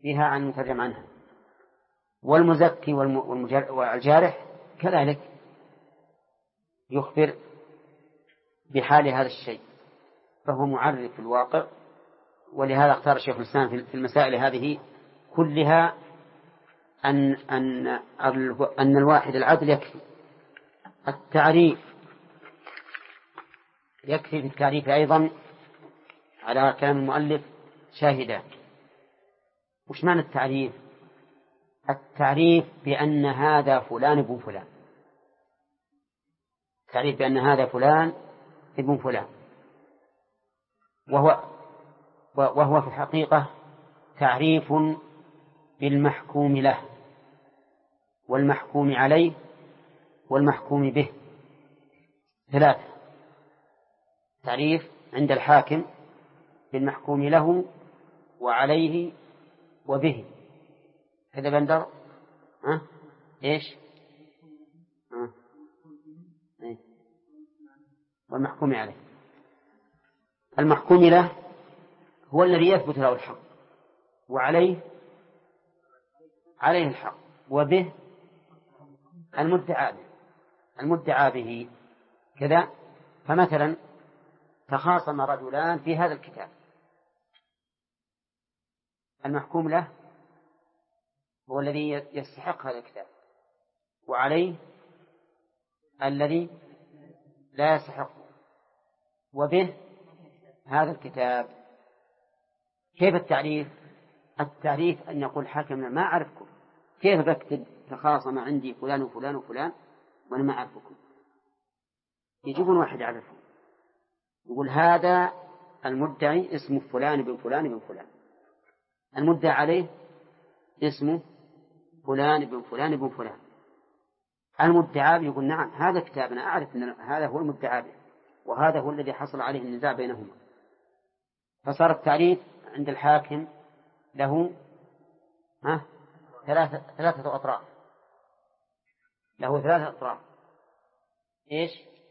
فيها عن المترجم عنها. والمزكي والجارح كذلك يخبر بحال هذا الشيء، فهو معرف في الواقع. ولهذا اختار الشيخ الإسلام في المسائل هذه كلها أن الواحد العدل يكفي. التعريف يكفي. في التعريف أيضا على كلام المؤلف شاهدان. وش معنى التعريف؟ التعريف بأن هذا فلان ابن فلان، التعريف بأن هذا فلان ابن فلان، وهو في الحقيقة تعريف بالمحكوم له والمحكوم عليه والمحكوم به. ثلاثة: تعريف عند الحاكم بالمحكوم له وعليه وبه. هذا بندر إيش؟ والمحكوم عليه. المحكوم له هو الذي يثبت له الحق، وعليه الحق، وبه المدعى به كذا. فمثلا تخاصم رجلان في هذا الكتاب، المحكوم له هو الذي يستحق هذا الكتاب، وعليه الذي لا يستحقه، وبه هذا الكتاب. كيف التعريف؟ التعريف أن يقول حاكمنا ما أعرفكم، كيف بكتب تخاصم عندي فلان وفلان وفلان وأنا ما أعرفكم؟ يجيبون واحد يعرفه، يقول هذا المدعي اسمه فلان بن فلان بن فلان، المدعى عليه اسمه فلان بن فلان بن فلان. المدعى يقول نعم هذا كتابنا، أعرف أن هذا هو المدعى به، وهذا هو الذي حصل عليه النزاع بينهما. فصار التعريف عند الحاكم له ثلاثة أطراف، له ثلاثة أطراف. إيش؟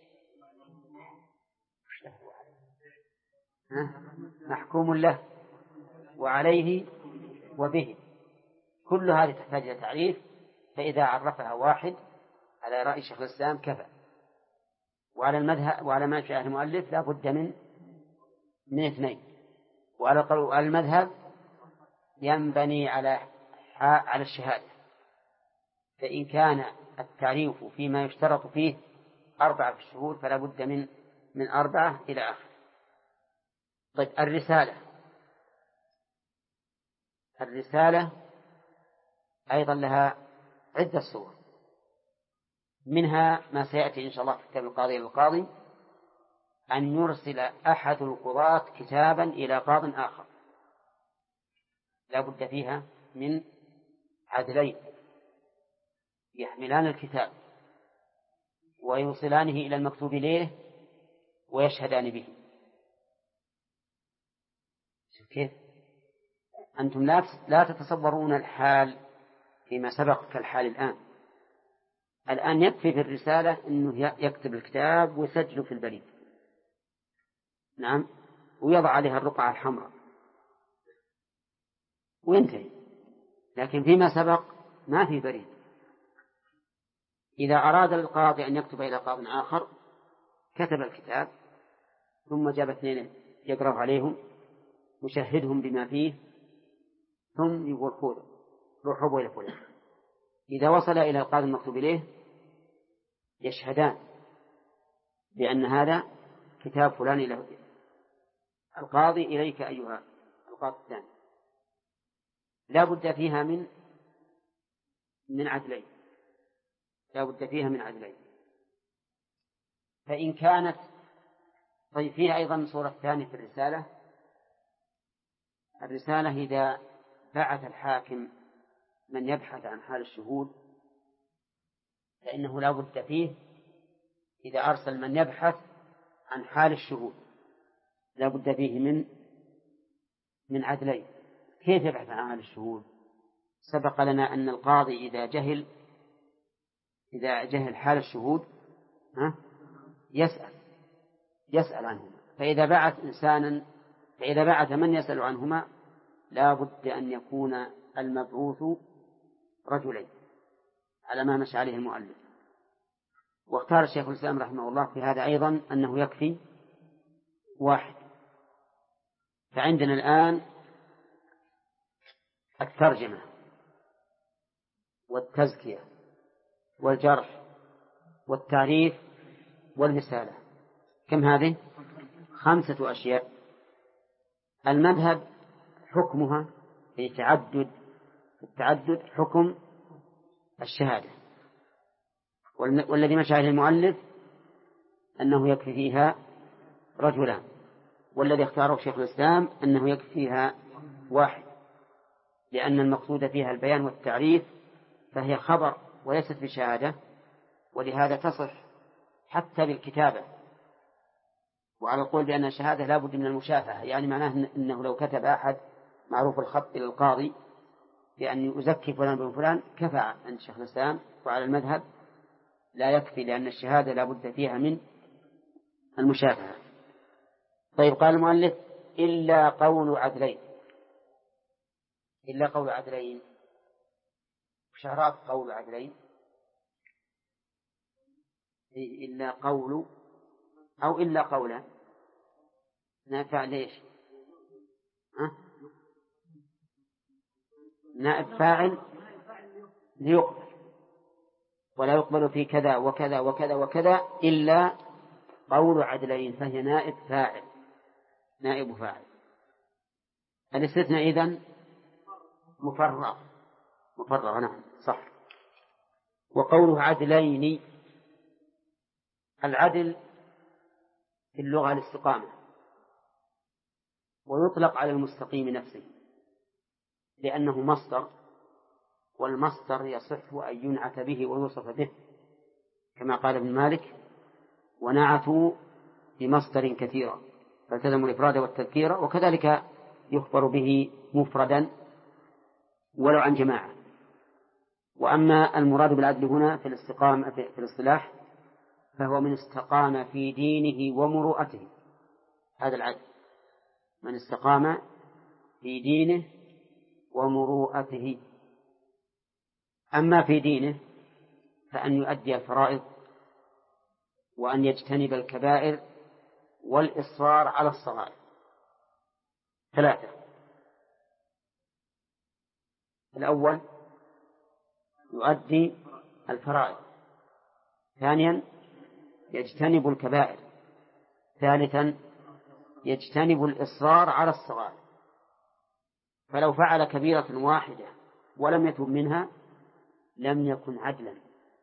محكوم له وعليه وبه. كل هذه تحتاج إلى تعريف، فإذا عرفها واحد على رأي شيخ الإسلام كفى. وعلى المذهب وعلى ما جاء المؤلف لا بد من اثنين. وعلى المذهب ينبني على الشهادة، فإن كان التعريف فيما يشترط فيه 4 شهور فلا بد من 4 إلى آخر. طيب الرسالة أيضا لها عدة صور، منها ما سيأتي إن شاء الله في كتاب القاضي للقاضي، أن يرسل أحد القضاة كتابا إلى قاض آخر، لا بد فيها من عدلين يحملان الكتاب ويوصلانه إلى المكتوب إليه ويشهدان به. كيف أنتم لا تتصورون الحال فيما سبق كالحال الآن يكفي في الرسالة أنه يكتب الكتاب ويسجله في البريد، نعم، ويضع عليها الرقعة الحمراء وينتهي. لكن فيما سبق ما في بريد. إذا أراد القاضي أن يكتب إلى قاض آخر كتب الكتاب ثم جاب 2 يقرأ عليهم ويشهدهم بما فيه، ثم يقول خذوا روحوا إلى فلان. إذا وصل إلى القاضي المكتوب إليه يشهدان بأن هذا كتاب فلان إلى القاضي إليك أيها القاضي الثاني. لا بد فيها من عدلين، لا بد فيها من عدلين. فإن كانت طيب فيها أيضا صورة ثانية في الرسالة إذا بعث الحاكم من يبحث عن حال الشهود فإنه لا بد فيه، إذا أرسل من يبحث عن حال الشهود لا بد فيه من عدلين. كيف يبحث عن حال الشهود؟ سبق لنا أن القاضي إذا جهل حال الشهود يسأل عنهما، فإذا بعث من يسأل عنهما لا بد أن يكون المبعوث رجلين على ما مشى عليه المؤلف. واختار الشيخ الإسلام رحمه الله في هذا أيضا أنه يكفي واحد. فعندنا الآن الترجمة والتزكية والجرح والتعريف والرسالة، كم هذه؟ 5 أشياء. المذهب حكمها في التعدد حكم الشهادة، والذي مشى عليه المؤلف أنه يكفي فيها رجلان، والذي اختاره شيخ الإسلام أنه يكفي فيها واحد، لأن المقصود فيها البيان والتعريف، فهي خبر وليست بشهادة، ولهذا تصح حتى بالكتابة. وعلى القول بأن الشهادة لا بد من المشافهة، يعني معناه أنه لو كتب أحد معروف الخط إلى القاضي بأن أزكي فلان بن فلان كفى عند شيخ الإسلام، وعلى المذهب لا يكفي، لأن الشهادة لا بد فيها من المشافهة. طيب، قال المؤلف إلا قول عدلين. إلا قول عدلين، شهرات قول عدلين، إلا قول أو إلا قولا نافع ليش؟ نائب فاعل ليقبل، ولا يقبل في كذا وكذا وكذا وكذا إلا قول عدلين، فهي نائب فاعل، نائب فاعل. الاستثناء إذن مفرغ، نعم صح. وقوله عدلين، العدل في اللغة الاستقامة، ويطلق على المستقيم نفسه لأنه مصدر، والمصدر يصح أن ينعت به ويوصف به، كما قال ابن مالك: ونعتوا بمصدر كثيرا فالتزموا الإفراد والتذكير. وكذلك يخبر به مفردا ولو عن جماعة. وأما المراد بالعدل هنا في الاستقامة في الاصطلاح فهو من استقام في دينه ومروءته، هذا العدل، من استقام في دينه ومروءته. أما في دينه فأن يؤدي الفرائض، وأن يجتنب الكبائر، والإصرار على الصغائر. 3: الأول يؤدي الفرائض، ثانيا يجتنب الكبائر، ثالثا يجتنب الإصرار على الصغائر. فلو فعل كبيرة واحدة ولم يتب منها لم يكن عدلا،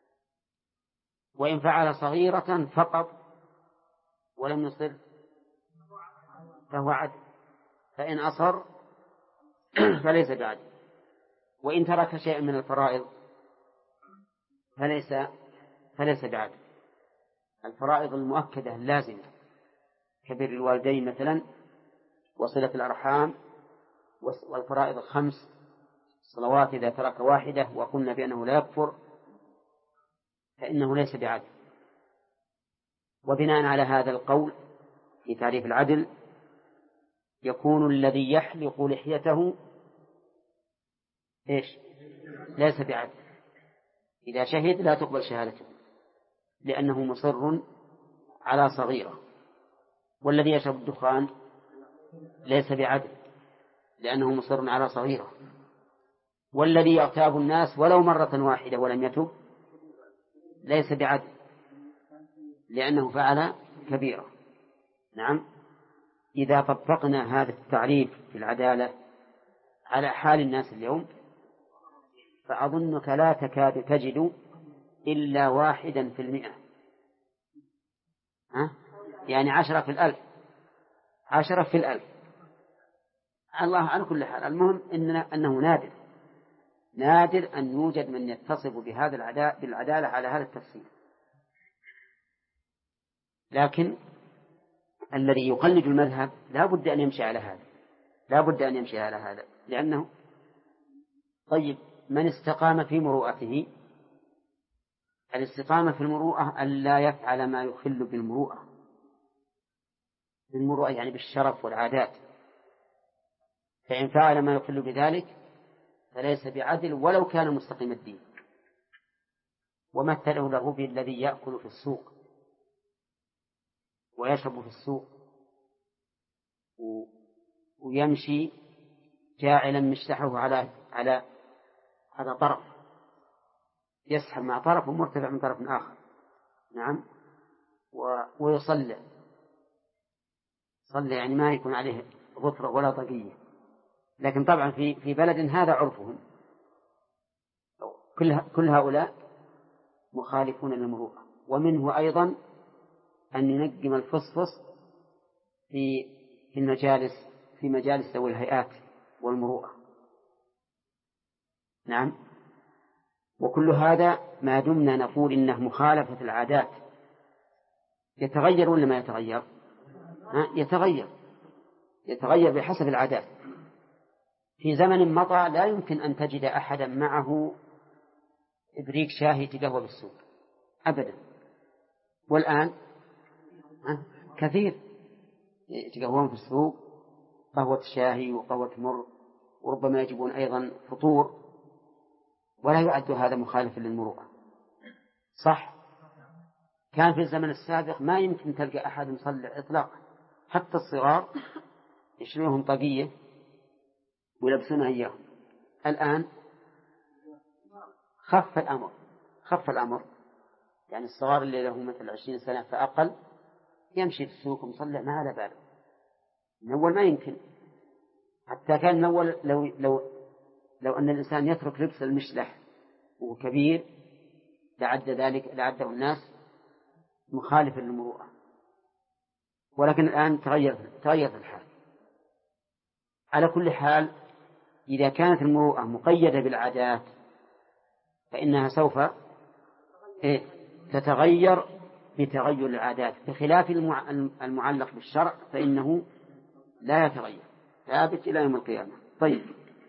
وإن فعل صغيرة فقط ولم يصر فهو عدل، فإن أصر فليس بعدل. وإن ترك شيئا من الفرائض فليس بعدل. الفرائض المؤكدة اللازمة كبر الوالدين مثلا، وصلة الأرحام، والفرائض 5 صلوات إذا ترك واحدة وقلنا بأنه لا يكفر فإنه ليس بعدل. وبناء على هذا القول في تعريف العدل يكون الذي يحلق لحيته ليس بعدل، إذا شهد لا تقبل شهادته لأنه مصر على صغيرة. والذي يشرب الدخان ليس بعدل لأنه مصر على صغيرة. والذي يغتاب الناس ولو مرة واحدة ولم يتب ليس بعدل لأنه فعل كبيرة. نعم، إذا طبقنا هذا التعريف في العدالة على حال الناس اليوم فأظنك لا تكاد تجد إلا 1% يعني 10 في 1000، 10 في 1000. الله على كل حال، المهم أنه نادر أن يوجد من يتصف بهذا بالعدالة على هذا التفصيل. لكن الذي يقلد المذهب لا بد أن يمشي على هذا، لأنه طيب من استقام في مروءته، الاستقامة في المروءة ألا يفعل ما يخل بالمروءة، يعني بالشرف والعادات، فإن فعل ما يخل بذلك فليس بعدل ولو كان مستقيم الدين. ومثله له بالذي يأكل في السوق ويشرب في السوق ويمشي جاعلا مشتحه على طرف، يسحب مع طرف ومرتفع من طرف آخر. نعم. ويصلي يعني ما يكون عليه غفرة ولا طقية. لكن طبعا في بلد هذا عرفهم، كل هؤلاء مخالفون للمروءة. ومنه أيضا أن ينقم الفصفص في مجالس ذوي الهيئات والمروءة. نعم. وكل هذا ما دمنا نقول إنه مخالفة العادات. يتغير ولا ما يتغير؟ يتغير بحسب العادات. في زمن مضى لا يمكن أن تجد أحدا معه إبريق شاهي يتقهوى بالسوق أبدا. والآن كثير يتقهوون في السوق، قهوة شاهي وقهوة مر، وربما يجيبون أيضا فطور، ولا يعد هذا مخالفا للمروءة. صح. كان في الزمن السابق ما يمكن تلقى أحد مصلي إطلاقا، حتى الصغار يشيلونهم طاقية ويلبسونها إياهم. الآن خف الأمر، يعني الصغار اللي له مثل 20 سنة فأقل يمشي في السوق ومصلي ما على باله. من أول ما يمكن، حتى كان من أول لو أن الإنسان يترك لبس المشلح وكبير لعده الناس مخالفا للمروءة. ولكن الآن تغير الحال. على كل حال، إذا كانت المروءة مقيدة بالعادات فإنها سوف تتغير بتغير العادات، بخلاف المعلق بالشرع فإنه لا يتغير، ثابت إلى يوم القيامة. طيب،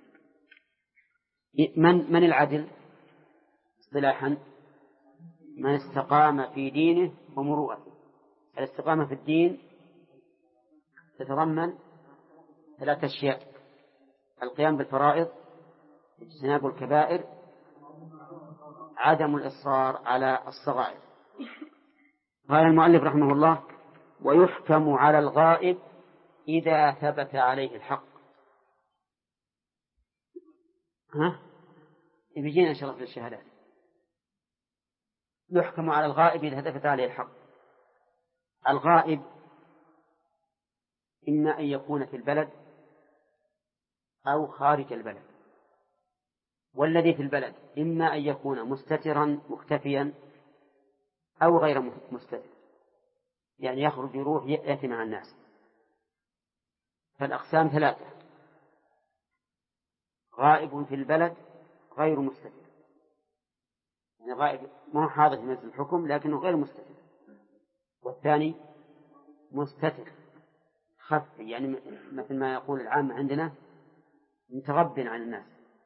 من العدل اصطلاحا؟ من استقام في دينه ومروءته. الاستقامة في الدين تتضمن 3 أشياء: القيام بالفرائض، اجتناب الكبائر، عدم الإصرار على الصغائر. قال المؤلف رحمه الله: ويحكم على الغائب إذا ثبت عليه الحق. بيجينا إن شاء الله في الشهادات. يحكم على الغائب إذا ثبت عليه الحق. الغائب إما أن يكون في البلد أو خارج البلد، والذي في البلد إما أن يكون مستترا مختفيا أو غير مستتر، يعني يخرج يروح يأتي مع الناس. فالأقسام 3: غائب في البلد غير مستتر، يعني غائب ما هو حاضر في مجلس الحكم لكنه غير مستتر. والثاني مستتر خفي، يعني مثل ما يقول العامة عندنا متغب عن الناس.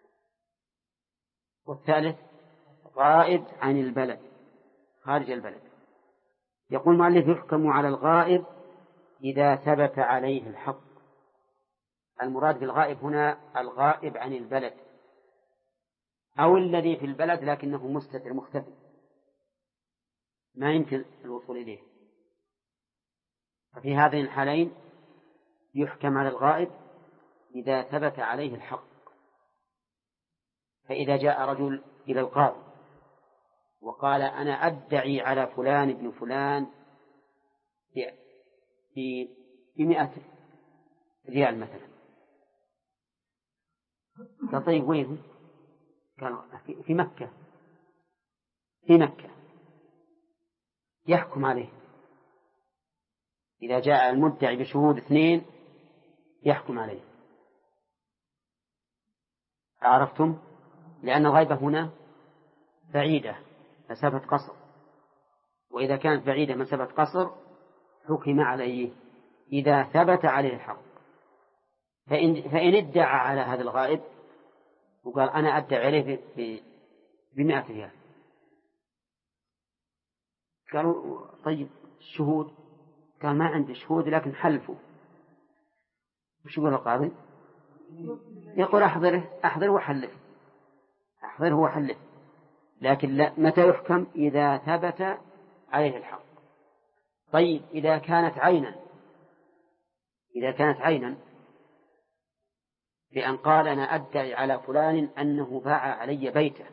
والثالث غائب عن البلد خارج البلد. يقول المؤلف: يحكم على الغائب إذا ثبت عليه الحق. المراد بالغائب هنا الغائب عن البلد أو الذي في البلد لكنه مستتر مختفي ما يمكن الوصول إليه. ففي هذين الحالين يحكم على الغائب إذا ثبت عليه الحق. فإذا جاء رجل إلى القاضي وقال: أنا أدعي على فلان ابن فلان ب100 ريال مثلا. قال: طيب وين؟ قال: في مكة. يحكم عليه. إذا جاء المدعي بشهود 2 يحكم عليه. عرفتم؟ لأن الغيبة هنا بعيدة مسافة قصر، وإذا كانت بعيدة مسافة قصر حكم عليه إذا ثبت عليه الحق. فإن ادعى على هذا الغائب وقال: أنا أدعي عليه ب100 ريال، قالوا: طيب الشهود؟ قال: ما عندي شهود لكن حلفوا. وش يقول القاضي؟ يقول: أحضر وحلف. أحضره وحله، لكن لا، متى يحكم؟ إذا ثبت عليه الحق. طيب إذا كانت عينا بأن قال أنا أدعي على فلان أنه باع علي بيته،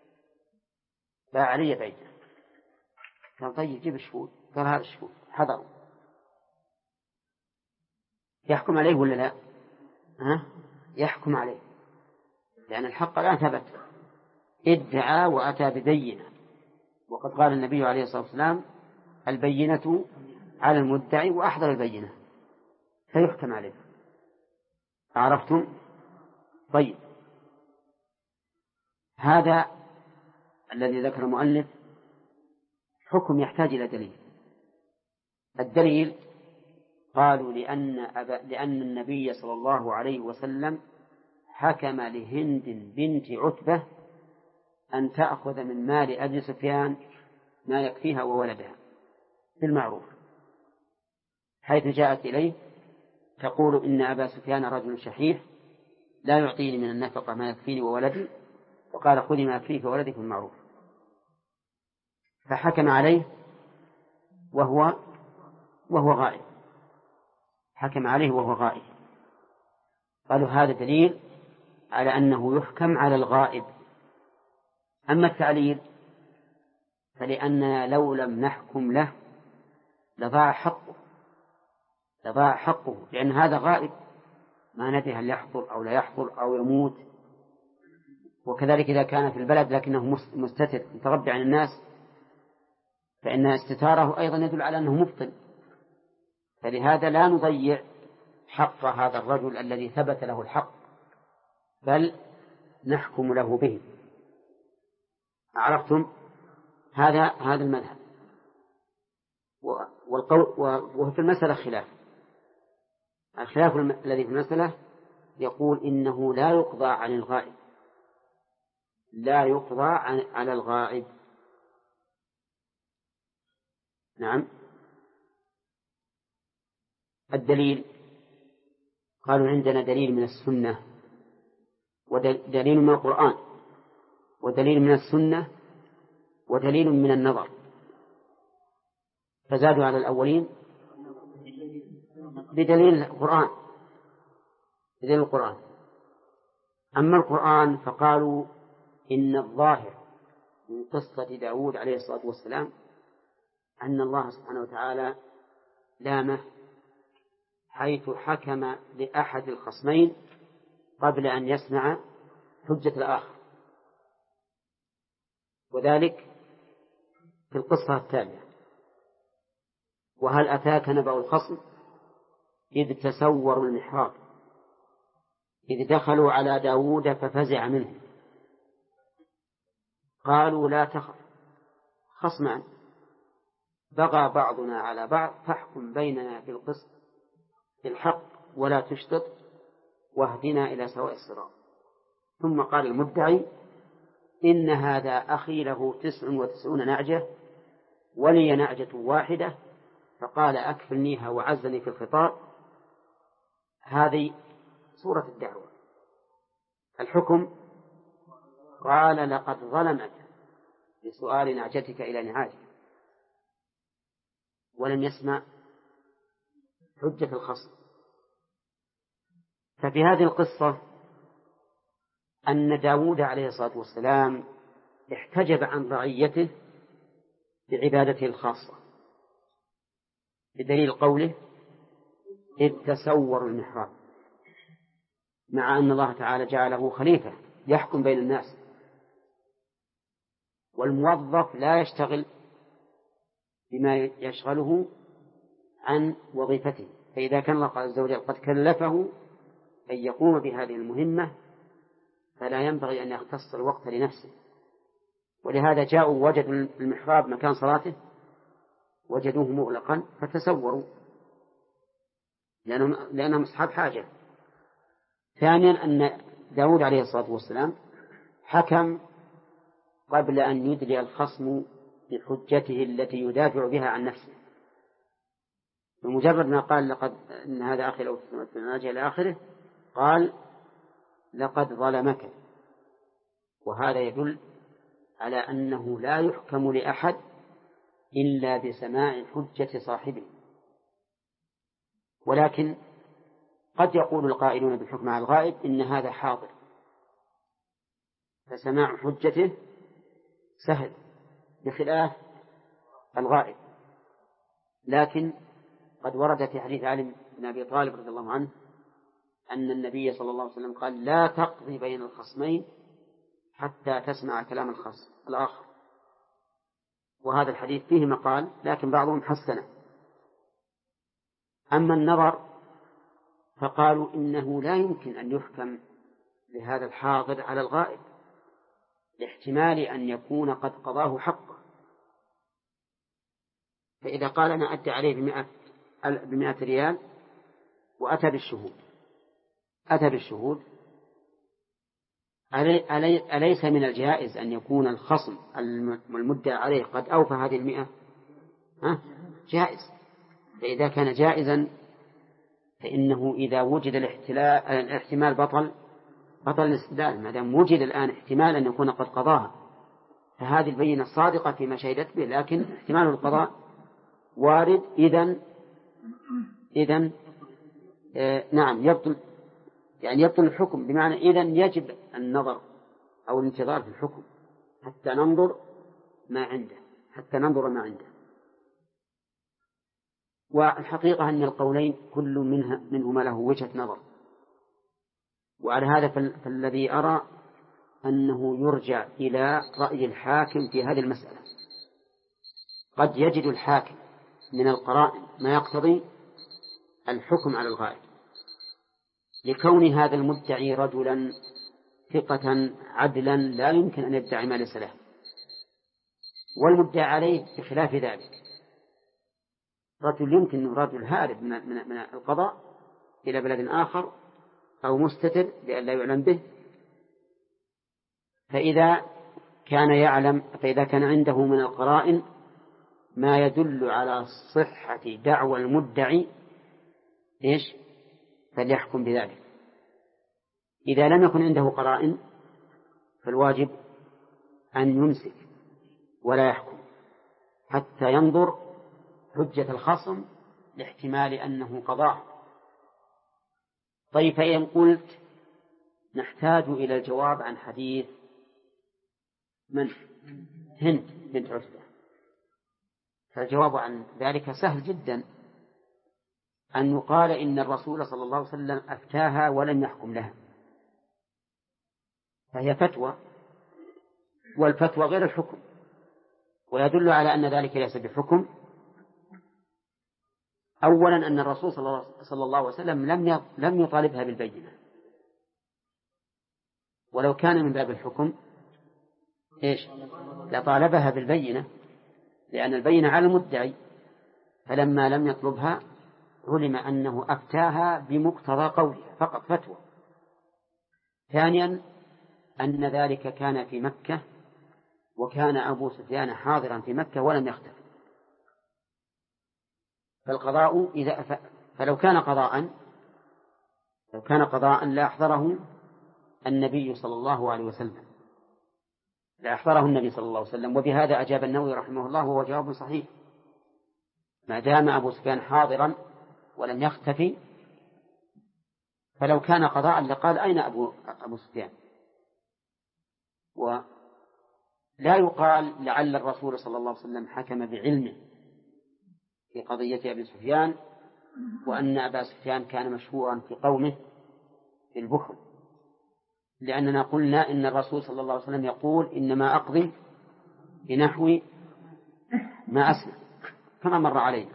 قال طيب جيب الشهود، قال هذا الشهود حضروا، يحكم عليه ولا لا؟ يحكم عليه، لأن الحق الآن ثبت، ادعى وأتى ببينة، وقد قال النبي عليه الصلاة والسلام البينة على المدعي وأحضر البينة، فيحكم عليه. عرفتم؟ طيب هذا الذي ذكر المؤلف حكم يحتاج إلى دليل. الدليل قالوا لأن النبي صلى الله عليه وسلم حكم لهند بنت عتبة أن تأخذ من مال أبي سفيان ما يكفيها وولدها بالمعروف، حيث جاءت إليه تقول إن أبا سفيان رجل شحيح لا يعطيني من النفقة ما يكفيني وولدي، وقال خذي ما يكفيك وولدك بالمعروف، فحكم عليه وهو غائب، حكم عليه وهو غائب. قالوا هذا دليل على أنه يحكم على الغائب. أما التعليل فلأننا لو لم نحكم له لضاع حقه، لأن هذا غائب ما ندري هل يحضر أو لا يحضر أو يموت. وكذلك إذا كان في البلد لكنه مستتر متربع عن الناس فإن استتاره أيضا يدل على أنه مبطل، فلهذا لا نضيع حق هذا الرجل الذي ثبت له الحق، بل نحكم له به. عرفتم؟ هذا المذهب. وفي المسألة الخلاف الذي في المسألة يقول إنه لا يقضى عن الغائب، على الغائب. نعم. الدليل قالوا عندنا دليل من السنة ودليل من القرآن ودليل من السنة ودليل من النظر، فزادوا على الأولين بدليل القرآن. أما القرآن فقالوا إن الظاهر من قصة داود عليه الصلاة والسلام أن الله سبحانه وتعالى لامه حيث حكم لأحد الخصمين قبل أن يسمع حجة الآخر، وذلك في القصة التالية: وهل أتاك نبأ الخصم إذ تسوروا المحراب إذ دخلوا على داود ففزع منهم قالوا لا تخف خصمان بغى بعضنا على بعض فاحكم بيننا بالقسط بالحق ولا تشطط واهدنا إلى سواء الصراط. ثم قال المدعي إن هذا أخي له 99 نعجة ولي نعجة واحدة فقال أكفلنيها وعزني في الخطاب. هذه سورة الدعوة. الحكم قال لقد ظلمك بسؤال نعجتك إلى نعاجه، ولم يسمع حجة الخصم. ففي هذه القصة أن داود عليه الصلاة والسلام احتجب عن رعيته بعبادته الخاصة بدليل قوله إذ تسوروا المحراب، مع أن الله تعالى جعله خليفة يحكم بين الناس، والموظف لا يشتغل بما يشغله عن وظيفته، فإذا كان الله عز وجل قد كلفه أن يقوم بهذه المهمة فلا ينبغي أن يختص الوقت لنفسه. ولهذا جاءوا وجدوا المحراب مكان صلاته وجدوه مغلقا فتسوروا لأنهم أصحاب حاجة. ثانيا أن داود عليه الصلاة والسلام حكم قبل أن يدلي الخصم بحجته التي يدافع بها عن نفسه، بمجرد ما قال لقد إن هذا أخي لو تسمعت إلى آخره قال لقد ظلمك وهذا يدل على أنه لا يحكم لأحد إلا بسماع حجة صاحبه. ولكن قد يقول القائلون بالحكم على الغائب إن هذا حاضر، فسماع حجته سهل بخلاف الغائب. لكن قد ورد في حديث علي بن أبي طالب رضي الله عنه أن النبي صلى الله عليه وسلم قال: لا تقضي بين الخصمين حتى تسمع كلام الخصم الآخر. وهذا الحديث فيه مقال، لكن بعضهم حسنه. أما النظر فقالوا إنه لا يمكن أن يحكم لهذا الحاضر على الغائب، لاحتمال أن يكون قد قضاه حقه. فإذا قال أنا أدى عليه ب100 ريال وأتى بالشهود، أليس من الجائز أن يكون الخصم المدعى عليه قد أوفى هذه 100؟ جائز. فإذا كان جائزا فإنه إذا وجد الاحتمال بطل الاستدلال. ما دام وجد الآن احتمال أن يكون قد قضاها، فهذه البينة صادقة فيما شهدت به، لكن احتمال القضاء وارد. إذن نعم يبطل الحكم، بمعنى إذن يجب النظر أو الانتظار في الحكم حتى ننظر ما عنده. والحقيقة أن القولين كل منهما له وجهة نظر. وعلى هذا فالذي أرى أنه يرجع إلى رأي الحاكم في هذه المسألة. قد يجد الحاكم من القرائن ما يقتضي الحكم على الغائب، لكون هذا المدعي رجلا ثقة عدلا لا يمكن أن يدعي ما ليس له، والمدعي عليه بخلاف ذلك رجل يمكن رجل هارب من القضاء إلى بلد آخر أو مستتر لئلا يعلم به. فإذا كان عنده من القرائن ما يدل على صحة دعوى المدعي فليحكم بذلك. إذا لم يكن عنده قرائن فالواجب أن يمسك ولا يحكم حتى ينظر حجة الخصم لاحتمال أنه قضاه. طيب، فإن قلت نحتاج إلى الجواب عن حديث من هند بنت عتبة، فالجواب عن ذلك سهل جدا، أن يقال إن الرسول صلى الله عليه وسلم أفتاها ولم يحكم لها، فهي فتوى، والفتوى غير الحكم، ويدل على أن ذلك ليس بحكم. أولا أن الرسول صلى الله عليه وسلم لم يطالبها بالبينة، ولو كان من باب الحكم لطالبها بالبينة، لأن البينة على المدعي، فلما لم يطلبها علم أنه أفتاها بمقتضى قولها فقط فتوى. ثانيا أن ذلك كان في مكة، وكان أبو سفيان حاضرا في مكة ولم يختفي، فالقضاء فلو كان قضاء لأحضره النبي صلى الله عليه وسلم، وبهذا أجاب النووي رحمه الله، وهو جواب صحيح. ما دام أبو سفيان حاضرا ولم يختفي، فلو كان قضاء لقال أين أبو سفيان؟ ولا يقال لعل الرسول صلى الله عليه وسلم حكم بعلمه في قضية أبي سفيان، وأن أبا سفيان كان مشهورا في قومه بالبخل، لأننا قلنا إن الرسول صلى الله عليه وسلم يقول إنما أقضي بنحو ما أسمع، كما مر علينا.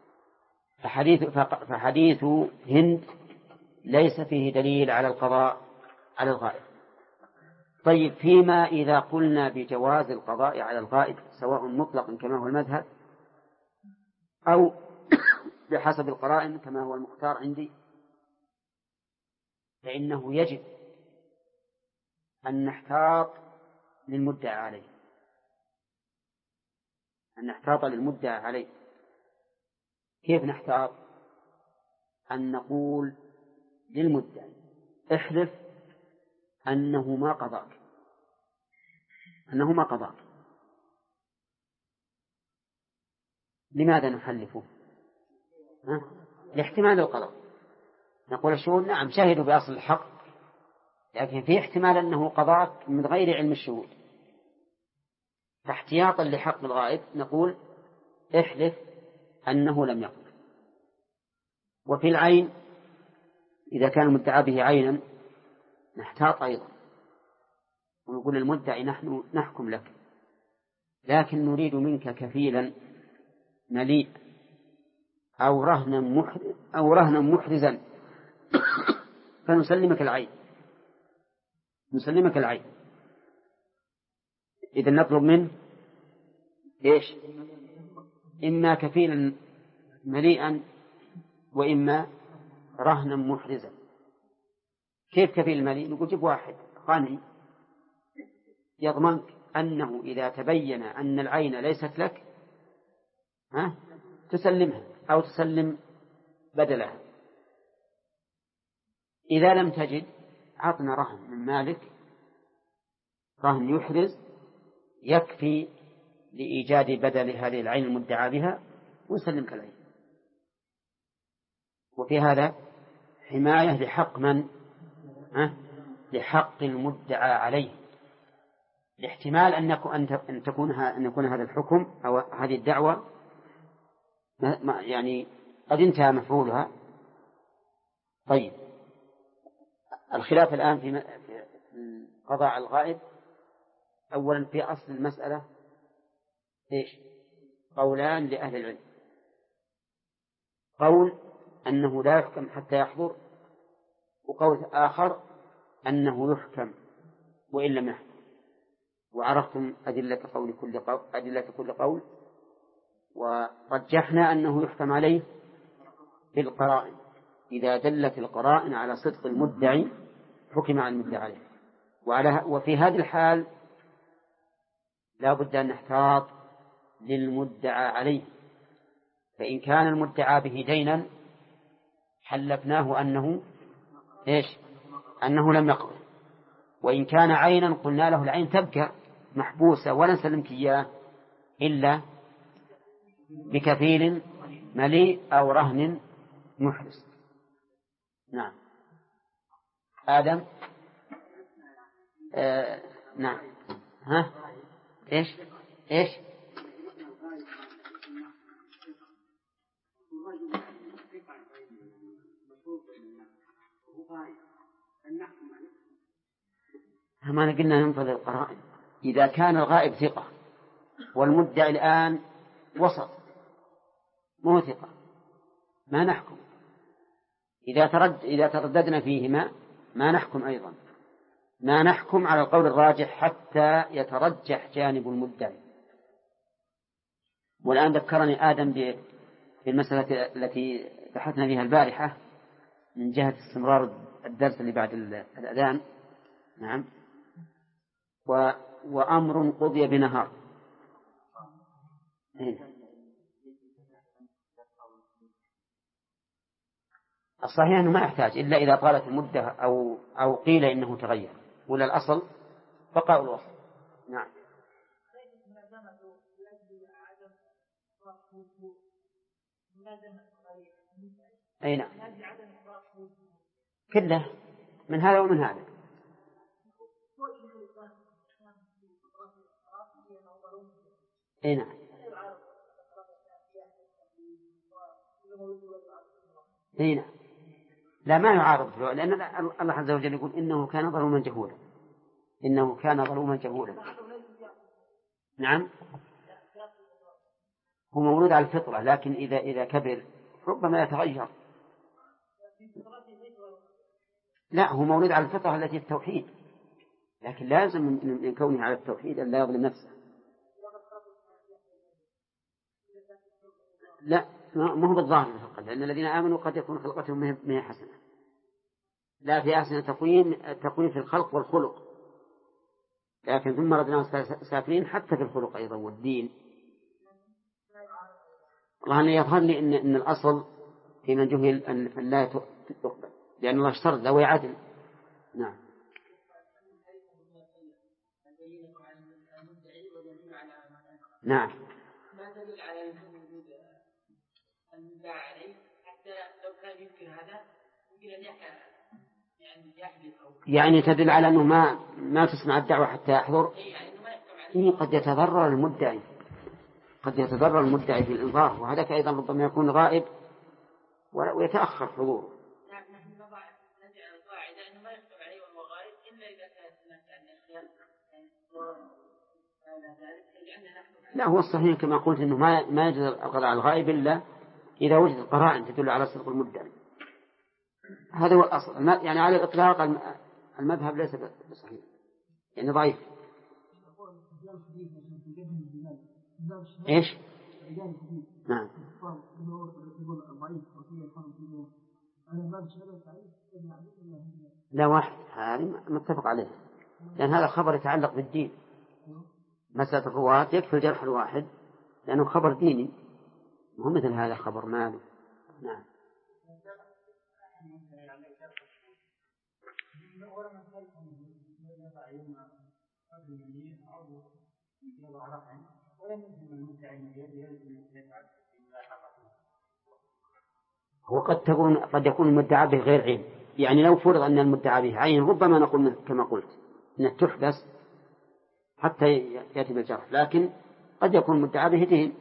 فحديث هند ليس فيه دليل على القضاء على الغائب. طيب، فيما إذا قلنا بجواز القضاء على الغائب سواء مطلقا كما هو المذهب أو بحسب القرائن كما هو المختار عندي، فإنه يجب أن نحتاط للمدعى عليه. كيف نحتاط؟ أن نقول للمدعي احلف أنه ما قضاك، أنه ما قضى. لماذا نحلفه؟ لاحتمال القضاء. نقول الشهود نعم شهدوا بأصل الحق، لكن في احتمال أنه قضاء من غير علم الشهود، فاحتياطا لحق الغائب نقول احلف أنه لم يقض. وفي العين إذا كان المدعى به عينا نحتاط أيضا ونقول للمدعي نحن نحكم لك، لكن نريد منك كفيلا مليء أو رهنا محرزا فنسلمك العين، نسلمك العين. إذا نطلب منه إيش؟ إما كفيلا مليئا وإما رهنا محرزا. كيف كفيل المليء؟ نقول جيب واحد غني يضمنك أنه إذا تبين أن العين ليست لك تسلمها أو تسلم بدلها. إذا لم تجد عطنا رهن من مالك، رهن يحرز يكفي لإيجاد بدل هذه العين المدعى بها ونسلمك العين. وفي هذا حماية لحق من؟ لحق المدعى عليه، لاحتمال أن يكون هذا الحكم أو هذه الدعوة يعني قد انتهى مفعولها. طيب، الخلاف الآن في قضاء الغائب. أولا في أصل المسألة إيش؟ قولان لأهل العلم. قول أنه لا يحكم حتى يحضر، وقول آخر أنه يحكم وإن لم يحضر. وعرفتم أدلة كل قول، ورجحنا أنه يحكم عليه بالقرائن. إذا دلت القرائن على صدق المدعي حكم على المدعي عليه. وفي هذه الحال لا بد أن نحتاط للمدعى عليه، فإن كان المدعى به دينا حلفناه أنه إيش؟ أنه لم يقضي. وإن كان عينا قلنا له العين تبقى محبوسة ولا نسلمك إياه إلا بكفيل مليء أو رهن محرز. نعم. آدم. نعم. إيش ما قلنا ننتظر القرائن. إذا كان الغائب ثقة والمدعي الآن وسط مو ثقة ما نحكم. إذا ترددنا فيهما ما نحكم أيضا، ما نحكم على القول الراجح حتى يترجح جانب المدعي. والآن ذكرني آدم بالمسألة التي بحثنا فيها البارحة من جهة استمرار الدرس اللي بعد الأذان. نعم. وأمر قضي بنهار. الصحيح أنه ما يحتاج إلا إذا طالت المدة أو قيل إنه تغير، ولا الأصل بقاء الوصف. نعم. أي نعم، كله من هذا ومن هذا. أي نعم. أي نعم. لا ما يعارض، لأن الله عز وجل يقول إنه كان ظلوما جهولا، إنه كان ظلوما جهولا. نعم. هو مولود على الفطرة، لكن إذا كبر ربما يتغير. لا، هو مولود على الفطرة التي التوحيد، لكن لازم من كونه على التوحيد أن لا يظلم نفسه. لا، ما هو بالظاهر فقط، لأن الذين آمنوا قد يكون خلقتهم ما هي حسنة، لا في أحسن تقويم في الخلق والخلق، لكن ثم ردناهم سافلين حتى في الخلق أيضا والدين. والله أن يظهر لي إن الأصل في من جهل أن لا تقبل، لأن الله اشترط ذوي عدل. نعم. نعم. ما تدل على وجود المدعى عليه حتى لو كان يمكن هذا يمكن أن يحدث يعني تدل على أنه ما تسمع الدعوة حتى يحضر. قد يتضرر المدعي، قد يتضرر المدعي في الإنظار، وهذاك أيضا ربما يكون غائب ويتأخر حضوره. نحن نجعل القاعدة أنه ما يكتب عليه وهو غائب إلا إذا كانت هناك لا، هو الصحيح كما قلت أنه ما يجوز القضاء على الغائب إلا إذا وجدت قرائن تدل على صدق المدعي. هذا هو الأصل. يعني على الإطلاق المذهب ليس بصحيح، يعني ضعيف. إيش؟ نعم. لا، واحد هذا متفق عليه، لأن هذا خبر يتعلق بالدين. مسألة الرواة يكفي الجرح الواحد لأنه خبر ديني، مو مثل هذا خبر ماله. نعم. هو قد يكون المدعى به غير عين، يعني لو فرض أن المدعى به عين ربما نقول كما قلت أنه تحبس حتى يأتي بالجرح، لكن قد يكون المدعى به دين.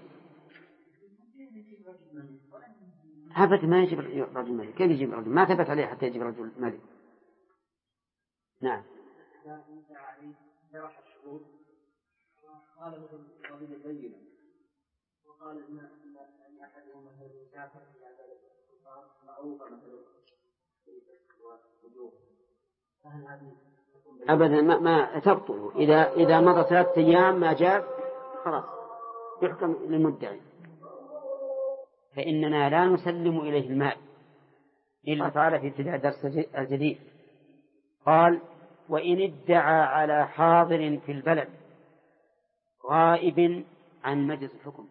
أبدا ما يجب رجل ملك. كيف يجيب رجل؟ ما ثبت عليه حتى يجيب رجل ملك. نعم. قال مثل قضية البينة، وقال إن أحدهم مثل يسافر إلى بلد معروفة مثل وجوه، فهل هذه أبدا ما تبطل. إذا مضى 3 أيام ما جاء خلاص يحكم للمدعي، فإننا لا نسلم إليه المال. إلا تعالى في ابتداء الدرس الجديد قال: وإن ادعى على حاضر في البلد غائب عن مجلس الحكم.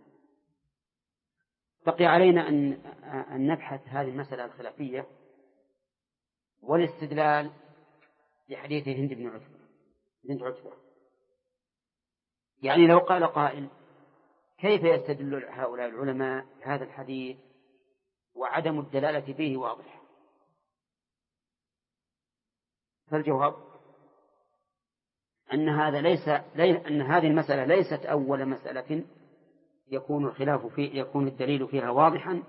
بقي علينا أن نبحث هذه المسألة الخلافية والاستدلال بحديث هند بنت عتبة. يعني لو قال قائل: كيف يستدل هؤلاء العلماء بهذا الحديث وعدم الدلالة فيه واضح؟ فالجواب أن هذه المسألة ليست أول مسألة يكون الدليل فيها واضحا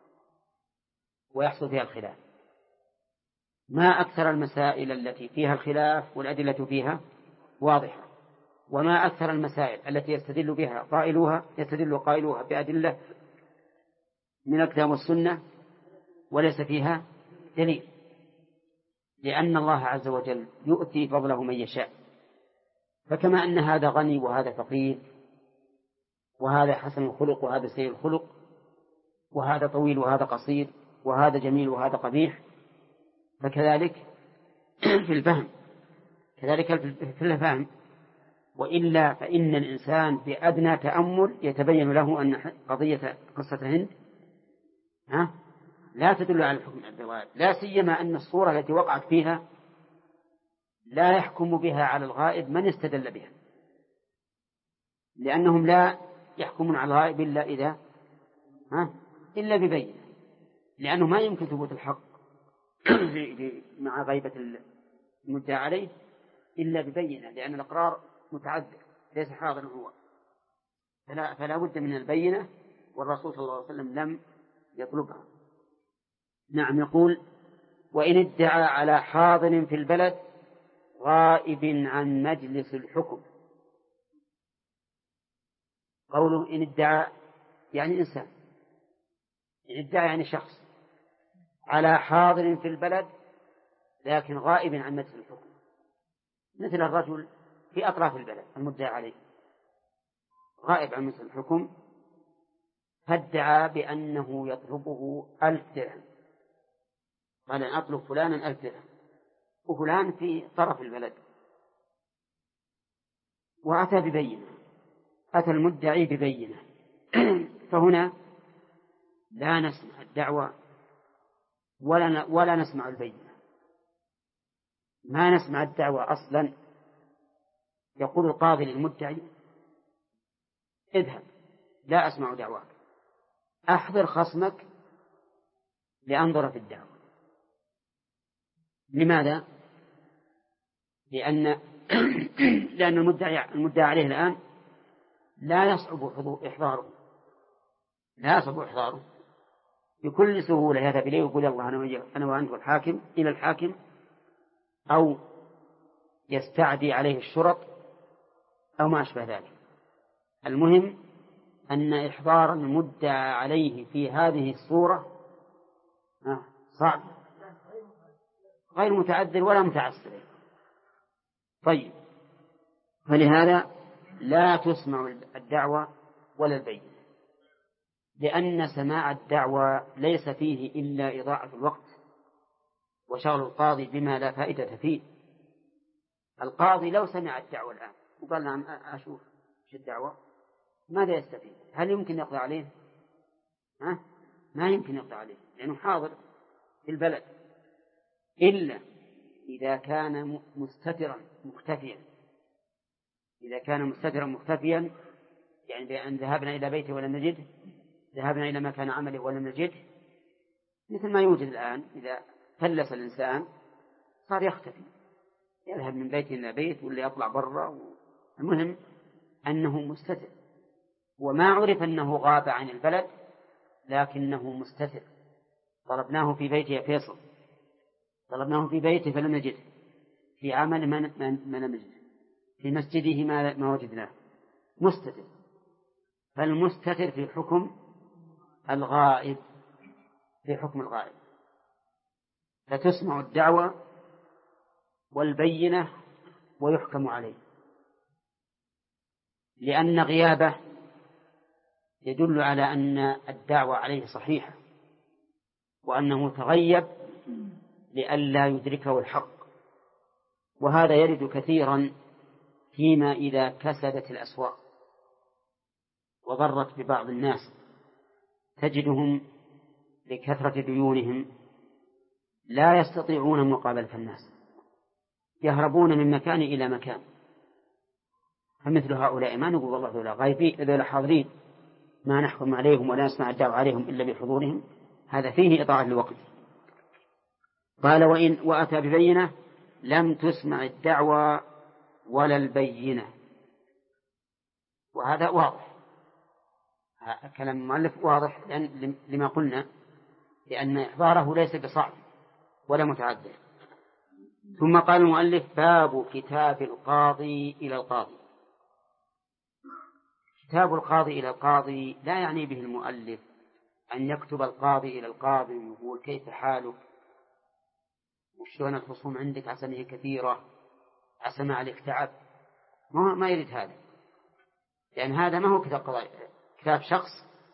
ويحصل فيها الخلاف. ما أكثر المسائل التي فيها الخلاف والأدلة فيها واضحة، وما أكثر المسائل التي يستدل قائلوها بأدلة من الكتاب والسنة وليس فيها دليل، لأن الله عز وجل يؤتي فضله من يشاء. فكما أن هذا غني وهذا فقير، وهذا حسن الخلق وهذا سيء الخلق، وهذا طويل وهذا قصير، وهذا جميل وهذا قبيح، فكذلك في الفهم، كذلك في الفهم. وإلا فإن الإنسان بأدنى تأمل يتبين له أن قضية قصة هند لا تدل على الحكم بالغائب، لا سيما أن الصورة التي وقعت فيها لا يحكم بها على الغائب من استدل بها، لأنهم لا يحكمون على الغائب إلا ببينة، لأنه ما يمكن ثبوت الحق مع غيبة المدعى عليه إلا ببينة، لأن الإقرار متعذر ليس حاضر هو، فلا بد من البينة، والرسول صلى الله عليه وسلم لم يطلبها. نعم. يقول: وإن ادعى على حاضر في البلد غائب عن مجلس الحكم. قوله إن ادعى يعني إنسان، إن ادعى يعني شخص على حاضر في البلد لكن غائب عن مجلس الحكم، مثل الرجل في أطراف البلد المدعى عليه غائب عن مجلس الحكم، فادعى بأنه يطلبه 1000 درهم، قال: أن أطلب فلانا 1000 درهم، وفلان في طرف البلد، وأتى ببينة، أتى المدعي ببينة فهنا لا نسمع الدعوة ولا نسمع البينة، ما نسمع الدعوة أصلا، يقول القاضي للمدعي: اذهب، لا أسمع دعواك، أحضر خصمك لأنظر في الدعوة. لماذا؟ لأن المدعي عليه الآن لا يصعب إحضاره، بكل سهولة يذهب إليه ويقول: الله أنا وأنت والحاكم إلى الحاكم، أو يستعدي عليه الشرط أو ما أشبه ذلك. المهم أن إحضار المدعى عليه في هذه الصورة صعب، غير متعذر ولا متعسر. طيب، فلهذا لا تسمع الدعوة ولا البينة، لأن سماع الدعوة ليس فيه إلا إضاعة الوقت وشغل القاضي بما لا فائدة فيه. القاضي لو سمع الدعوة الآن وقال: نعم أشوف إيش الدعوة، ماذا يستفيد؟ هل يمكن يقضي عليه؟ ما يمكن يقضي عليه، لأنه حاضر في البلد، إلا إذا كان مستترا مختفيا. إذا كان مستترا مختفيا، يعني بأن ذهبنا إلى بيته ولم نجده، ذهبنا إلى مكان عمله ولم نجده، مثل ما يوجد الآن. إذا فلس الإنسان صار يختفي، يذهب من بيت إلى بيت ولا يطلع برا. المهم أنه مستتر، وما عرف أنه غاب عن البلد، لكنه مستتر. طلبناه في بيته يا فيصل، طلبناه في بيته فلم نجده، في عمل ما لم نجده، في مسجده ما وجدناه، مستتر. فالمستتر في حكم الغائب، فتسمع الدعوة والبينة ويحكم عليه، لأن غيابه يدل على أن الدعوة عليه صحيحة، وأنه تغيب لئلا يدركه الحق. وهذا يرد كثيرا فيما إذا كسدت الأسواق وضرت ببعض الناس، تجدهم لكثرة ديونهم لا يستطيعون مقابلة الناس، يهربون من مكان إلى مكان. فمثل هؤلاء ما نقول والله ذولا غايبين، ذولا حاضرين، ما نحكم عليهم ولا نسمع الدعوة عليهم إلا بحضورهم. هذا فيه إضاعة للوقت. قال: وإن وأتى ببينة لم تسمع الدعوة ولا البينة. وهذا واضح، كلام المؤلف واضح، لما قلنا، لأن إحضاره ليس بصعب ولا متعذر. ثم قال المؤلف: باب كتاب القاضي إلى القاضي. كتاب القاضي إلى القاضي لا يعني به المؤلف أن يكتب القاضي إلى القاضي ويقول: كيف حالك، وشلون الخصوم عندك، عسى هي كثيرة، عسى ما عليك تعب. ما يريد هذا، لأن هذا ما هو كتاب قضاء، كتاب شخص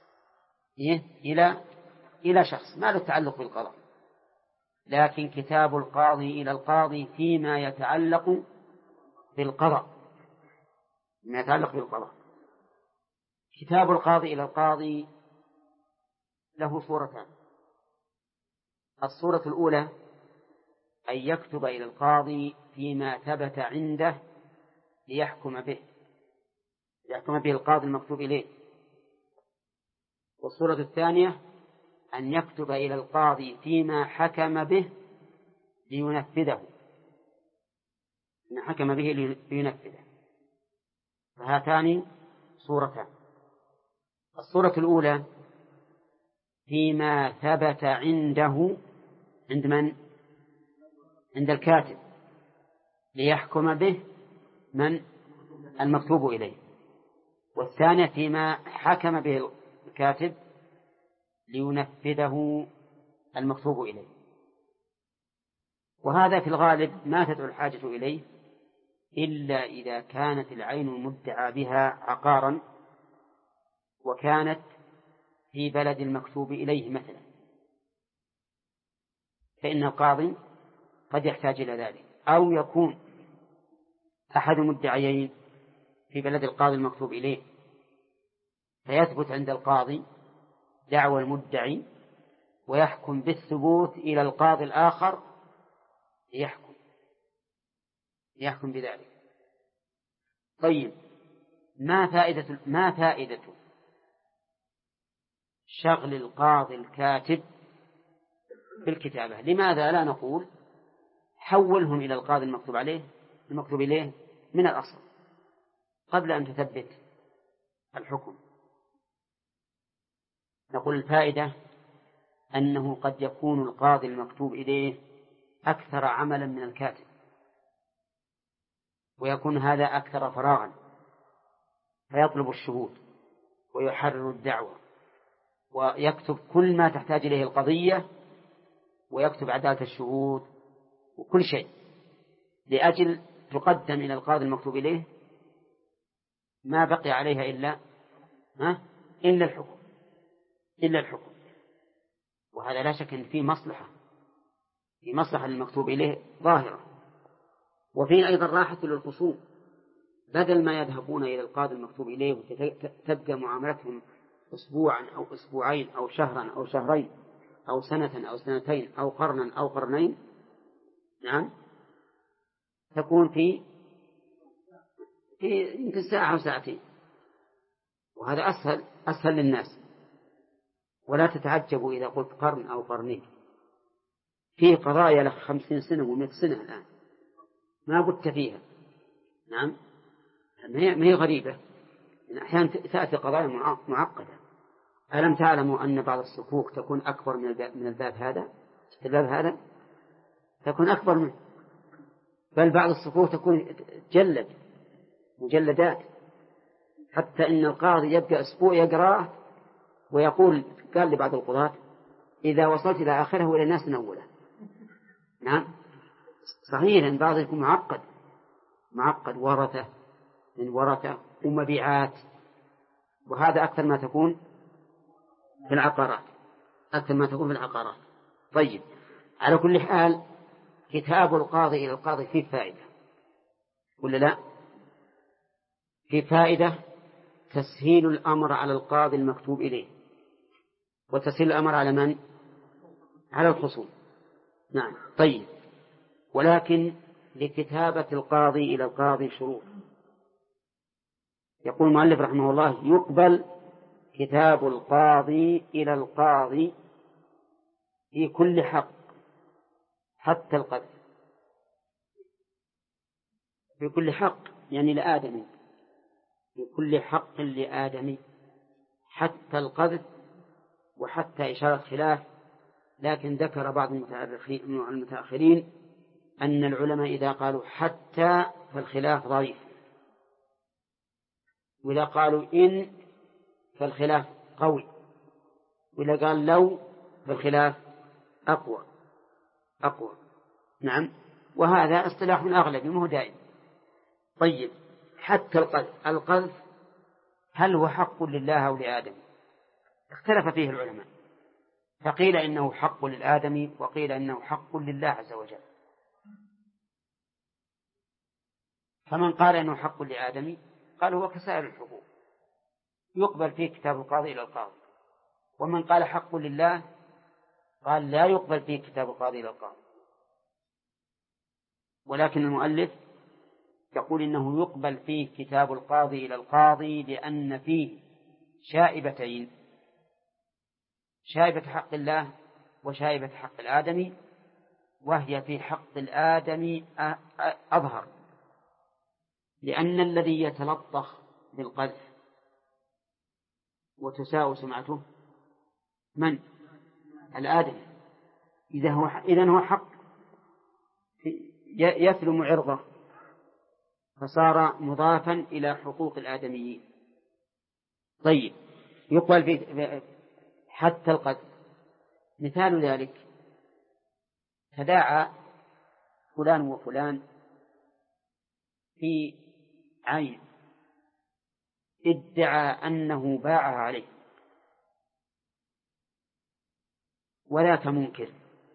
إلى شخص ما له تعلق بالقضاء. لكن كتاب القاضي إلى القاضي فيما يتعلق بالقضاء، كتاب القاضي إلى القاضي له صورتان. الصورة الأولى أن يكتب إلى القاضي فيما ثبت عنده ليحكم به القاضي المكتوب إليه. والصورة الثانية أن يكتب إلى القاضي فيما حكم به لينفذه، فهاتان صورتان. الصورة الأولى فيما ثبت عنده، عند من؟ عند الكاتب، ليحكم به من؟ المكتوب إليه. والثانية فيما حكم به الكاتب لينفذه المكتوب إليه. وهذا في الغالب ما تدعو الحاجة إليه إلا إذا كانت العين المدعى بها عقارا، وكانت في بلد المكتوب إليه مثلا، فإن القاضي قد يحتاج إلى ذلك. أو يكون أحد المدعيين في بلد القاضي المكتوب إليه، فيثبت عند القاضي دعوى المدعي ويحكم بالثبوت إلى القاضي الآخر يحكم بذلك. طيب، ما فائدة شغل القاضي الكاتب بالكتابة؟ لماذا لا نقول حولهم إلى القاضي المكتوب إليه من الأصل قبل أن تثبت الحكم؟ نقول الفائدة أنه قد يكون القاضي المكتوب إليه أكثر عملا من الكاتب، ويكون هذا أكثر فراغا، فيطلب الشهود ويحرر الدعوة ويكتب كل ما تحتاج إليه القضية، ويكتب عدالة الشهود وكل شيء، لأجل تقدم إلى القاضي المكتوب إليه ما بقي عليها إلا الحكم. وهذا لا شك أن فيه مصلحة للمكتوب إليه ظاهرة، وفيه أيضا راحة للخصوم، بدل ما يذهبون إلى القاضي المكتوب إليه وتبقى معاملتهم أسبوعا أو أسبوعين أو شهرا أو شهرين أو سنة أو سنتين أو قرنا أو قرنين، نعم، تكون في يمكن ساعة أو ساعتين، وهذا أسهل للناس. ولا تتعجبوا إذا قلت قرن أو قرنين، في قضايا له 50 سنة و100 سنة الآن ما بت فيها، نعم، ما هي غريبة، إن أحيانا تأتي قضايا معقدة. ألم تعلموا أن بعض الصكوك تكون أكبر من الباب هذا تكون أكبر منه، بل بعض الصكوك تكون مجلدات، حتى إن القاضي يبقى أسبوع يقرأه ويقول، قال لبعض القضاة: إذا وصلت إلى آخره وإلى الناس من أوله. نعم صحيح، إن بعض يكون معقد ورثة ومبيعات، وهذا أكثر ما تكون في العقارات. طيب، على كل حال كتاب القاضي إلى القاضي فيه فائدة ولا لا؟ فيه فائدة تسهيل الأمر على القاضي المكتوب إليه، وتسهيل الأمر على من؟ على الخصوم. نعم. طيب، ولكن لكتابة القاضي إلى القاضي شروط. يقول المؤلف رحمه الله: يقبل كتاب القاضي إلى القاضي في كل حق حتى القذف. في كل حق يعني لآدمي، في كل حق لآدمي حتى القذف وحتى إشارة خلاف. لكن ذكر بعض المتأخرين أن العلماء إذا قالوا حتى فالخلاف ضعيف، وإذا قالوا إن فالخلاف قوي، وإذا قال لو فالخلاف أقوى. نعم، وهذا اصطلاح من أغلب مو دائم. طيب، حتى القذف هل هو حق لله أو لآدم؟ اختلف فيه العلماء، فقيل إنه حق للآدمي وقيل إنه حق لله عز وجل. فمن قال إنه حق لآدمي قال هو كسائر الحقوق يقبل فيه كتاب القاضي إلى القاضي. ومن قال حق لله قال لا يقبل فيه كتاب القاضي إلى القاضي. ولكن المؤلف يقول إنه يقبل فيه كتاب القاضي إلى القاضي لأن فيه شائبتين: شائبة حق الله وشائبة حق الآدمي، وهي في حق الآدمي أظهر، لأن الذي يتلطخ بالقذف وتساء سمعته من؟ الآدمي. إذن هو حق يثلم عرضه، فصار مضافا إلى حقوق الآدميين. طيب، يقبل في حتى القذف. مثال ذلك: تداعى فلان وفلان في عين، ادعى أنه باعها عليه وذاك منكر،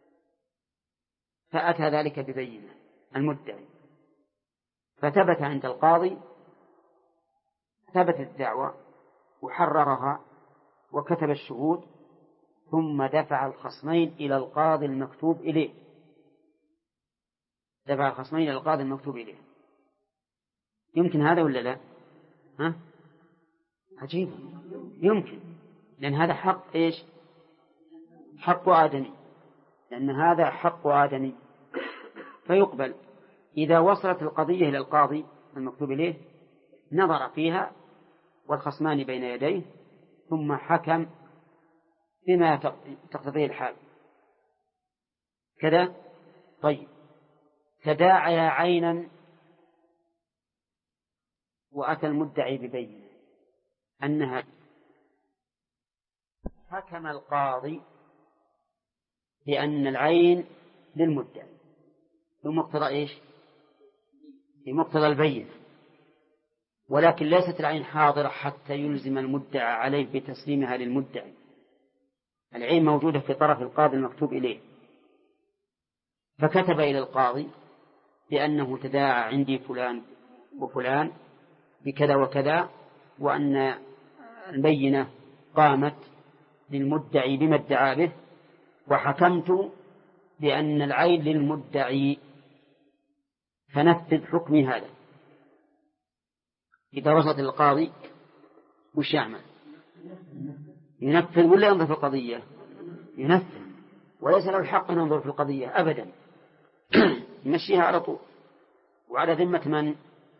فأتى ذلك ببينة المدعي، فثبت عند القاضي، ثبت الدعوة وحررها وكتب الشهود، ثم دفع الخصمين إلى القاضي المكتوب إليه. يمكن هذا ولا لا؟ ها؟ عجيب. يمكن، لأن هذا حق إيش؟ حق آدمي، لأن هذا حق آدمي فيقبل. إذا وصلت القضية إلى القاضي المكتوب إليه نظر فيها والخصمان بين يديه ثم حكم بما تقتضيه الحال كذا. طيب، تداعيا عينا وأتى المدعي ببينة أنها، حكم القاضي بأن العين للمدعي بمقتضى إيش؟ بمقتضى البينة، ولكن ليست العين حاضرة حتى يلزم المدعى عليه بتسليمها للمدعي. العين موجودة في طرف القاضي المكتوب إليه، فكتب إلى القاضي بأنه تداعى عندي فلان وفلان بكذا وكذا، وأن البينة قامت للمدعي بما ادعى به، وحكمت بأن العين للمدعي، فنفذ حكمي هذا. إذا وصلت القاضي وش يعمل؟ ينفذ ولا ينظر في القضية؟ ينفذ، وليس له الحق أن ينظر في القضية أبدا. يمشيها على طول. وعلى ذمة من؟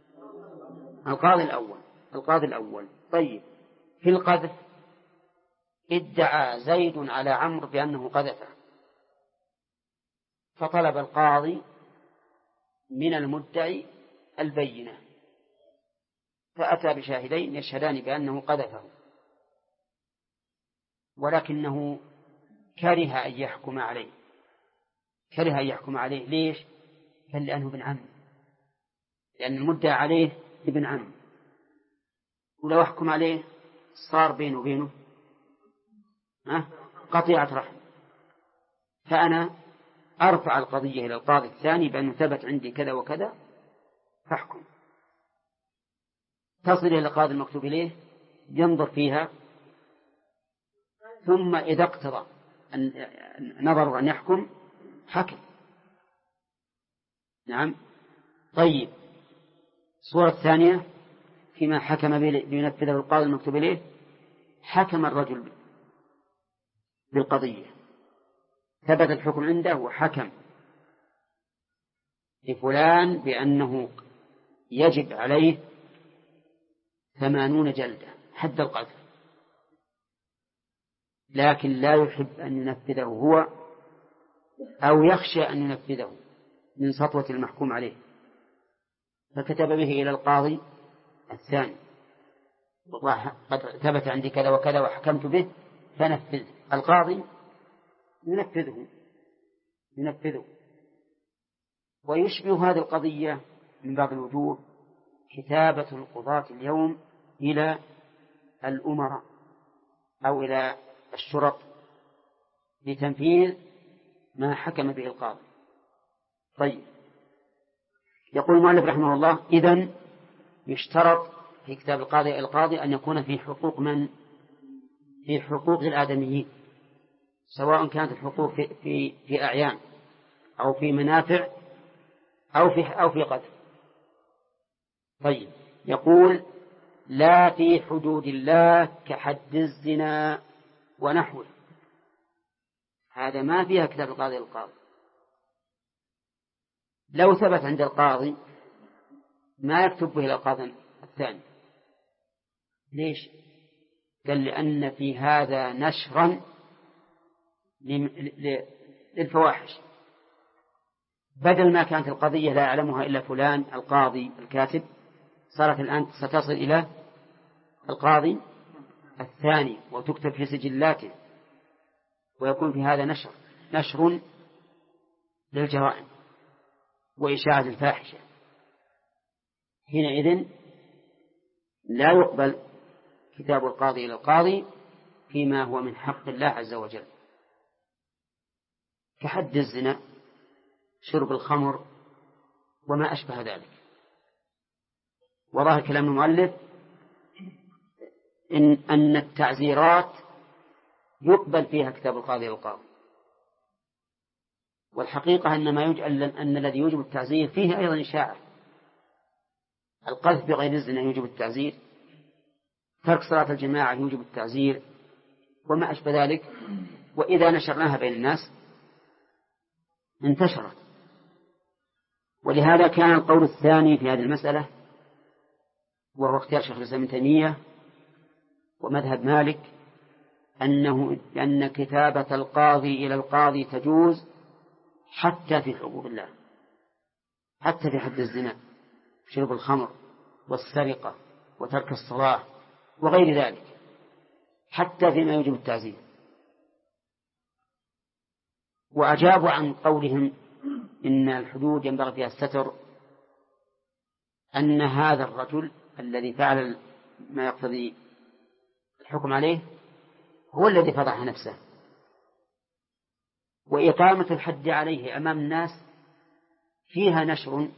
القاضي الأول. طيب، في القذف ادعى زيد على عمرو بأنه قذفه، فطلب القاضي من المدعي البينة، فأتى بشاهدين يشهدان بأنه قذفه، ولكنه كره أن يحكم عليه. ليش؟ قال لأنه ابن عم، لأن المدعى عليه ابن عم، ولو أحكم عليه صار بينه وبينه قطيعة رحم، فأنا أرفع القضية إلى القاضي الثاني بأنه ثبت عندي كذا وكذا فاحكم. تصل إلى القاضي المكتوب إليه، ينظر فيها، ثم إذا اقتضى نظر أن يحكم حكم. نعم. طيب، الصورة الثانية فيما حكم لينفذه القاضي المكتوب إليه، حكم الرجل بالقضية، ثبت الحكم عنده وحكم لفلان بأنه يجب عليه 80 جلدة حد القذف، لكن لا يحب أن ينفذه هو، أو يخشى أن ينفذه من سطوة المحكوم عليه، فكتب به إلى القاضي الثاني، والله قد ثبت عندي كذا وكذا وحكمت به فنفذ. القاضي ينفذه. ويشبه هذه القضية من بعض الوجوه كتابة القضاة اليوم إلى الأمراء أو إلى الشرط لتنفيذ ما حكم به القاضي. طيب، يقول المؤلف رحمه الله: إذن يشترط في كتاب القاضي أن يكون في حقوق من؟ في حقوق الآدميين، سواء كانت الحقوق في أعيان أو في منافع أو في قدر. طيب، يقول: لا في حدود الله كحد الزنا ونحوه. هذا ما فيها كتاب القاضي للقاضي. لو ثبت عند القاضي ما يكتب به القاضي الثاني. ليش؟ قال: لأن في هذا نشرا للفواحش، بدل ما كانت القضية لا يعلمها إلا فلان القاضي الكاتب، صارت الآن ستصل إلى القاضي الثاني وتكتب في سجلاته، ويكون في هذا نشر للجرائم وإشاعة الفاحشة. حينئذ لا يقبل كتاب القاضي إلى القاضي فيما هو من حق الله عز وجل، كحد الزنا، شرب الخمر، وما أشبه ذلك. وظاهر كلام المؤلف أن التعزيرات يقبل فيها كتاب القاضي إلى القاضي، والحقيقة أن الذي يوجب التعزير فيه أيضا إشاعة، القذف بغير الزنا يوجب التعزير، ترك صلاة الجماعة يوجب التعزير، وما أشبه ذلك. وإذا نشرناها بين الناس انتشرت. ولهذا كان القول الثاني في هذه المسألة، وهو اختيار شيخ الإسلام ابن تيمية ومذهب مالك، أن كتابة القاضي إلى القاضي تجوز حتى في حقوق الله، حتى في حد الزنا، شرب الخمر والسرقة وترك الصلاة وغير ذلك، حتى فيما يوجب التعزير. وأجابوا عن قولهم إن الحدود ينبغي فيها الستر أن هذا الرجل الذي فعل ما يقتضي الحكم عليه هو الذي فضح نفسه، وإقامة الحد عليه أمام الناس فيها نشر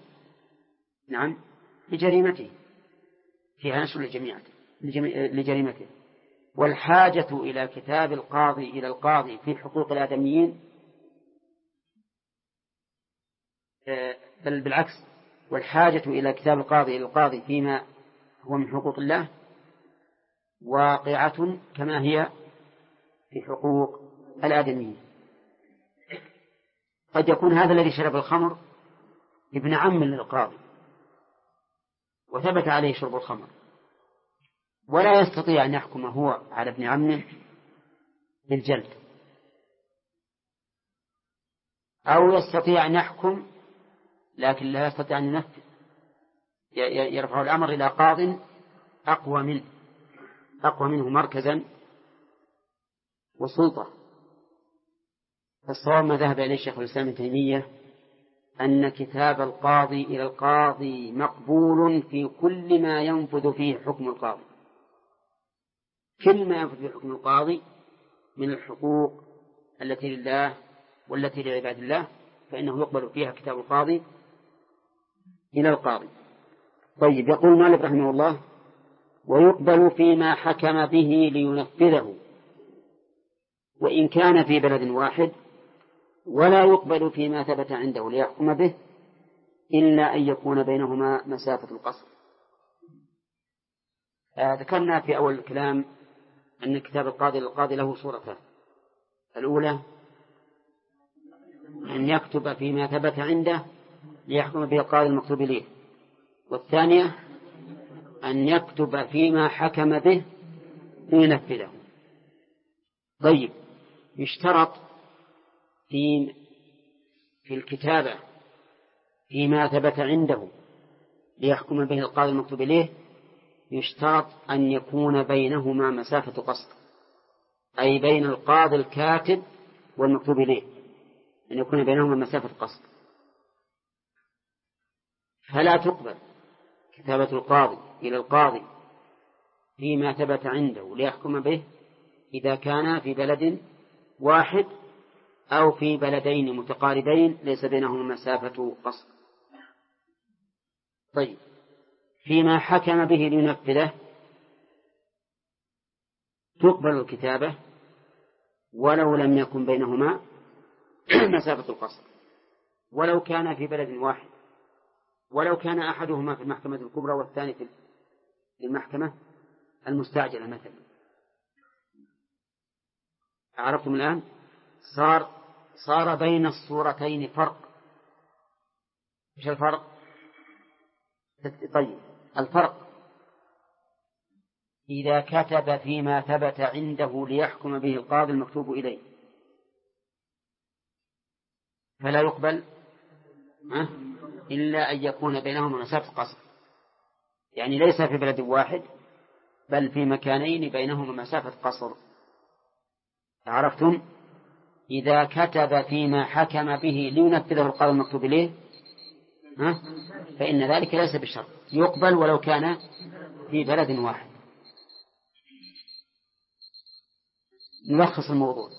لجريمته، فيها نشر لجريمته. والحاجة إلى كتاب القاضي إلى القاضي في حقوق الآدميين، بل بالعكس، والحاجة إلى كتاب القاضي إلى القاضي فيما هو من حقوق الله واقعة كما هي في حقوق الآدميين. قد يكون هذا الذي شرب الخمر ابن عم للقاضي وثبت عليه شرب الخمر، ولا يستطيع أن يحكم هو على ابن عمه بالجلد، أو يستطيع أن يحكم لكن لا يستطيع أن ينفذ، يرفع الأمر إلى قاض أقوى منه مركزا وسلطة. فالصواب ما ذهب إليه شيخ الإسلام ابن تيمية أن كتاب القاضي إلى القاضي مقبول في كل ما ينفذ فيه حكم القاضي، كل ما ينفذ فيه حكم القاضي من الحقوق التي لله والتي لعباد الله، فإنه يقبل فيها كتاب القاضي إلى القاضي. طيب، يقول مالك رحمه الله: ويقبل فيما حكم به لينفذه وإن كان في بلد واحد، ولا يقبل فيما ثبت عنده ليحكم به إلا أن يكون بينهما مسافة القصر. ذكرنا في أول الكلام أن كتاب القاضي للقاضي له صورتان: الأولى أن يكتب فيما ثبت عنده ليحكم به القاضي المكتوب إليه، والثانية أن يكتب فيما حكم به لينفذه. طيب، يشترط في الكتابة فيما ثبت عنده ليحكم به القاضي المكتوب إليه، يشترط أن يكون بينهما مسافة قصر، أي بين القاضي الكاتب والمكتوب إليه أن يكون بينهما مسافة قصر. فلا تقبل كتابة القاضي إلى القاضي فيما ثبت عنده ليحكم به إذا كان في بلد واحد أو في بلدين متقاربين ليس بينهما مسافة قصر. طيب، فيما حكم به لينفذه تقبل الكتابة ولو لم يكن بينهما مسافة القصر، ولو كان في بلد واحد، ولو كان أحدهما في المحكمة الكبرى والثاني في المحكمة المستعجلة مثلا. عرفتم الآن؟ صار بين الصورتين فرق. إيش الفرق؟ طيب، الفرق إذا كتب فيما ثبت عنده ليحكم به القاضي المكتوب إليه فلا يقبل إلا أن يكون بينهما مسافة قصر، يعني ليس في بلد واحد بل في مكانين بينهما مسافة قصر. عرفتم؟ إذا كتب فيما حكم به لينفذه القاضي المكتوب إليه فإن ذلك ليس بشرط، يقبل ولو كان في بلد واحد. نلخص الموضوع: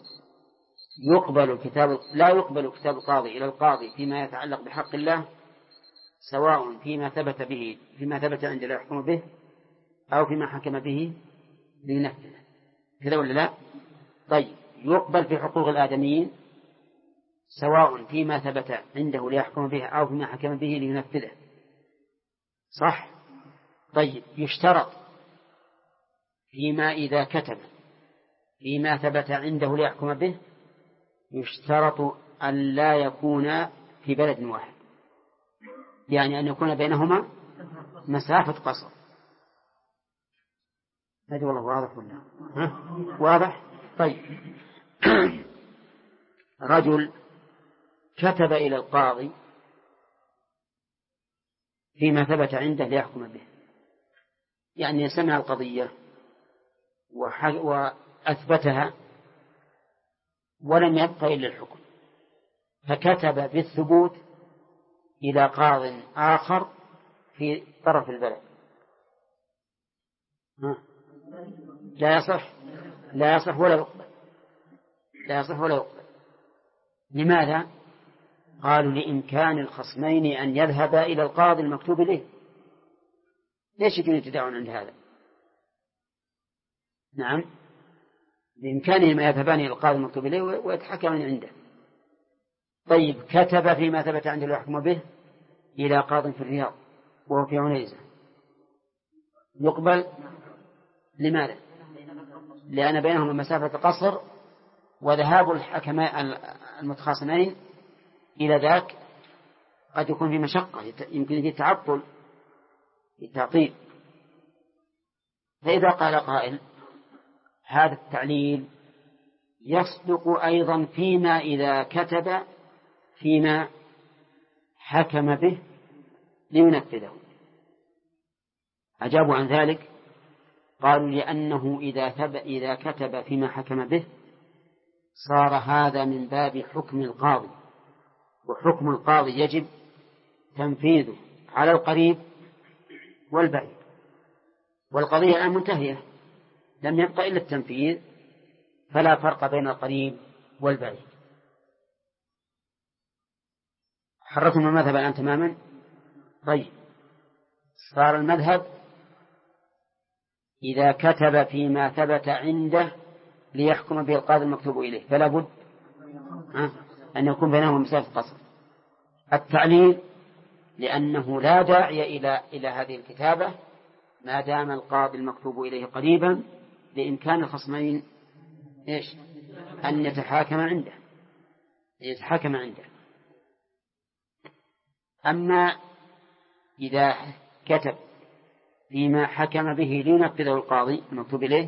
لا يقبل كتاب القاضي إلى القاضي فيما يتعلق بحق الله، سواء فيما ثبت عند لا يحكم به أو فيما حكم به لينفذه، كذا ولا لا؟ طيب، يقبل في حقوق الآدميين سواء فيما ثبت عنده ليحكم به أو فيما حكم به لينفذه، صح؟ طيب يشترط فيما إذا كتب فيما ثبت عنده ليحكم به، يشترط أن لا يكون في بلد واحد، يعني أن يكون بينهما مسافة قصر. هذا والله واضح ولا واضح؟ طيب رجل كتب إلى القاضي فيما ثبت عنده ليحكم به، يعني سمع القضية وأثبتها ولم يبق إلا الحكم، فكتب بالثبوت إلى قاض آخر في طرف البلد، لا يصح، لا يصح ولا يقبل، لا يصح ولا يقبل. لماذا؟ قالوا لإمكان الخصمين أن يذهبا إلى القاضي المكتوب إليه. ليش يكون يتداعون عند هذا؟ نعم، بإمكانهما يذهبان إلى القاضي المكتوب إليه ويتحكمان عنده. طيب كتب فيما ثبت عنده ليحكم به إلى قاض في الرياض وهو في عنيزة، يقبل؟ لماذا؟ لأن بينهما مسافة قصر، وذهاب الحكماء المتخاصمين إلى ذاك قد يكون في مشقة، يمكن في تعطل، في تعطيل. فإذا قال قائل هذا التعليل يصدق أيضا فيما إذا كتب فيما حكم به لينفذه، أجابوا عن ذلك قالوا لأنه إذا كتب فيما حكم به صار هذا من باب حكم القاضي، وحكم القاضي يجب تنفيذه على القريب والبعيد، والقضية الآن منتهية لم يبقى إلا التنفيذ، فلا فرق بين القريب والبعيد. حررتم المذهب الآن تماما. طيب صار المذهب إذا كتب فيما ثبت عنده ليحكم به القاضي المكتوب إليه فلا بد أن يكون بينهما مسافة قصر. التعليل لأنه لا داعي إلى هذه الكتابة ما دام القاضي المكتوب إليه قريبا، لإمكان الخصمين إيش؟ أن يتحاكم عنده. أما إذا كتب فيما حكم به لينفذه القاضي المكتوب إليه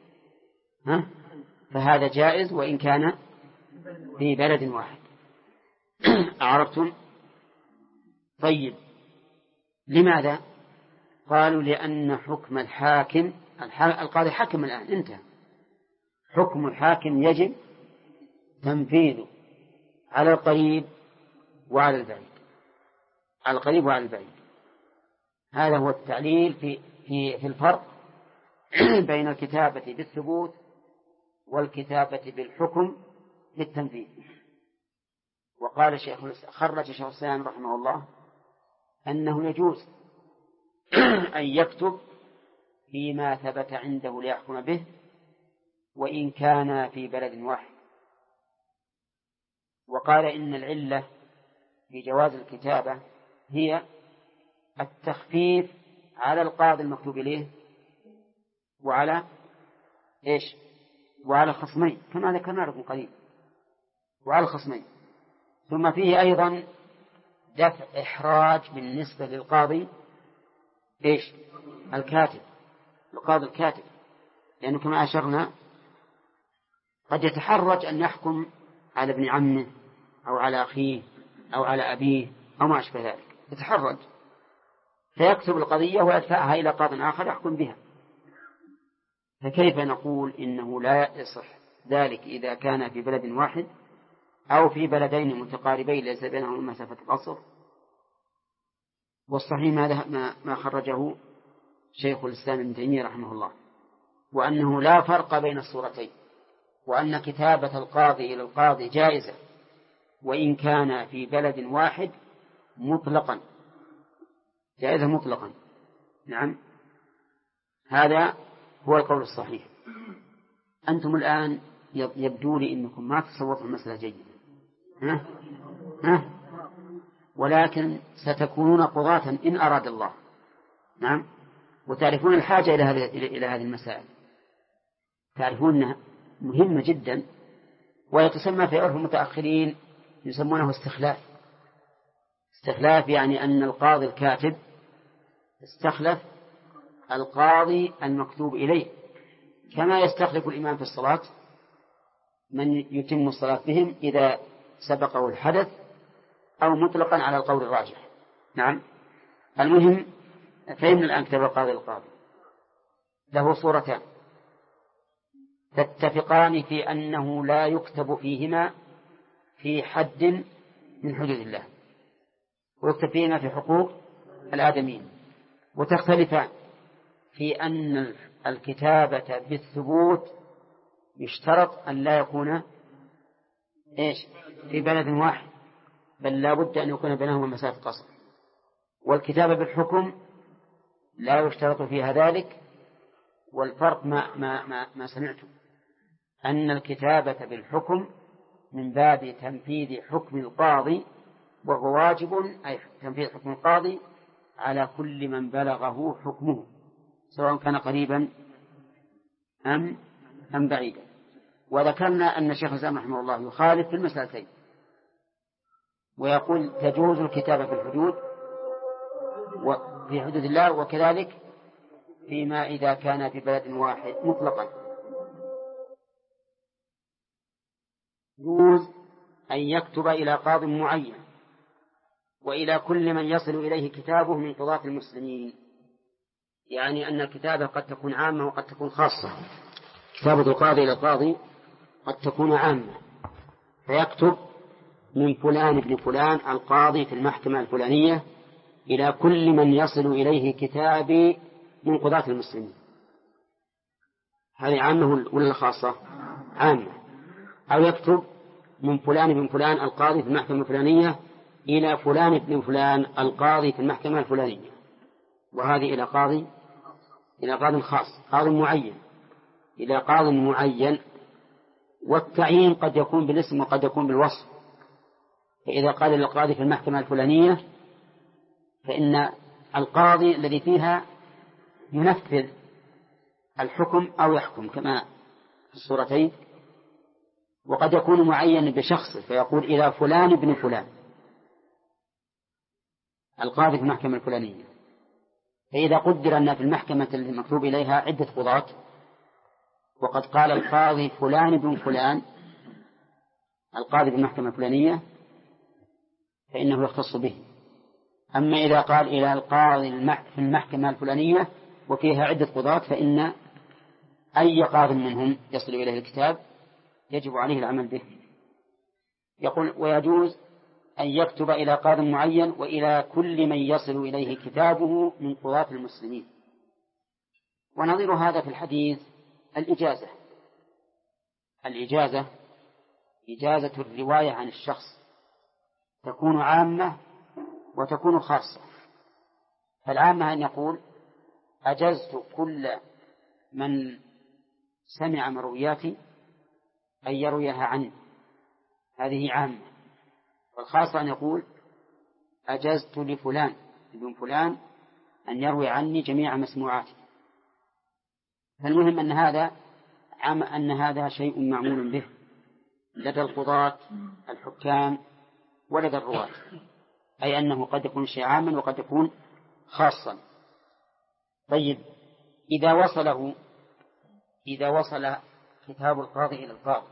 فهذا جائز وإن كان في بلد واحد. أعرفتم؟ طيب لماذا؟ قالوا لأن حكم الحاكم القاضي حكم الآن انتهى، حكم الحاكم يجب تنفيذه على القريب وعلى البعيد، على القريب وعلى البعيد. هذا هو التعليل في الفرق بين الكتابة بالثبوت والكتابة بالحكم للتنفيذ. وقال خرج شيخ الإسلام رحمه الله أنه يجوز أن يكتب فيما ثبت عنده ليحكم به وإن كان في بلد واحد. وقال إن العلة في جواز الكتابة هي التخفيف على القاضي المكتوب إليه وعلى إيش؟ وعلى الخصمين كما ذكرنا لكم قليل، وعلى الخصمين. ثم فيه أيضا دفع إحراج بالنسبة للقاضي إيش؟ الكاتب، القاضي الكاتب، لأنه كما أشرنا قد يتحرج أن يحكم على ابن عمه أو على أخيه أو على أبيه أو ما أشبه ذلك، يتحرج فيكتب القضية ويدفعها إلى قاض آخر يحكم بها. فكيف نقول إنه لا يصح ذلك إذا كان في بلد واحد أو في بلدين متقاربين ليس بينهم مسافة قصر؟ والصحيح ما خرجه شيخ الإسلام ابن تيمية رحمه الله، وأنه لا فرق بين الصورتين، وأن كتابة القاضي إلى القاضي جائزة وإن كان في بلد واحد مطلقا، جائزة مطلقا. نعم، هذا هو القول الصحيح. أنتم الآن يبدو لي إنكم ما تصورتم المسألة جيدا، ولكن ستكونون قضاة إن أراد الله. نعم، وتعرفون الحاجة إلى هذه المسائل، تعرفون أنها مهمة جدا، ويتسمى في عرف المتأخرين يسمونه استخلاف. استخلاف يعني أن القاضي الكاتب استخلف القاضي المكتوب إليه، كما يستخلف الإمام في الصلاة من يتم الصلاة بهم إذا سبقه الحدث، أو مطلقا على القول الراجح. نعم. المهم فهمنا الآن كتاب القاضي القاضي له صورتان تتفقان في أنه لا يكتب فيهما في حد من حدود الله، ويكتب فيهما في حقوق الآدميين، وتختلفان في أن الكتابة بالثبوت يشترط أن لا يكون في بلد واحد، بل لا بد أن يكون بينهما مسافة قصر. والكتابة بالحكم لا يشترط فيها ذلك، والفرق ما سمعتم أن الكتابة بالحكم من باب تنفيذ حكم القاضي، وهو واجب، أي تنفيذ حكم القاضي على كل من بلغه حكمه، سواء كان قريبا أم بعيدا. وذكرنا أن الشيخ الإسلام رحمه الله يخالف في المسألتين، ويقول تجوز الكتابة في الحدود وفي حدود الله، وكذلك فيما إذا كان في بلد واحد مطلقا. يجوز أن يكتب إلى قاض معين وإلى كل من يصل إليه كتابه من قضاة المسلمين، يعني أن الكتابة قد تكون عامة وقد تكون خاصة. كتابة القاضي إلى القاضي قد تكون عامة، فيكتب من فلان ابن فلان القاضي في المحكمة الفلانية إلى كل من يصل إليه كتابي من قضاة المسلمين. هذه عامة ولا خاصة؟ عامة. أو يكتب من فلان ابن فلان القاضي في المحكمة الفلانية إلى فلان ابن فلان القاضي في المحكمة الفلانية، وهذه إلى قاض خاص، قاض معين إلى قاض معين. والتعيين قد يكون بالاسم وقد يكون بالوصف، فإذا قال للقاضي في المحكمة الفلانية فإن القاضي الذي فيها ينفذ الحكم أو يحكم كما في الصورتين. وقد يكون معين بشخص فيقول إلى فلان ابن فلان القاضي في المحكمة الفلانية. فإذا قدر أن في المحكمة المكتوب إليها عدة قضاة، وقد قال القاضي فلان ابن فلان القاضي في المحكمة الفلانية فإنه يختص به. أما إذا قال إلى القاضي في المحكمة الفلانية وفيها عدة قضاة فإن أي قاض منهم يصل إليه الكتاب يجب عليه العمل به. يقول ويجوز أن يكتب إلى قاض معين وإلى كل من يصل إليه كتابه من قضاة المسلمين. ونظير هذا في الحديث الإجازة. الإجازة إجازة الرواية عن الشخص تكون عامة وتكون خاصة. فالعامة أن يقول أجزت كل من سمع مروياتي أن يرويها عني، هذه عامة. والخاصة أن يقول أجزت لفلان ابن فلان أن يروي عني جميع مسموعاتي. فالمهم أن هذا شيء معمول به لدى القضاة الحكام ولدى الرواة، أي أنه قد يكون شيء عاما وقد يكون خاصا. طيب إذا وصل كتاب القاضي إلى القاضي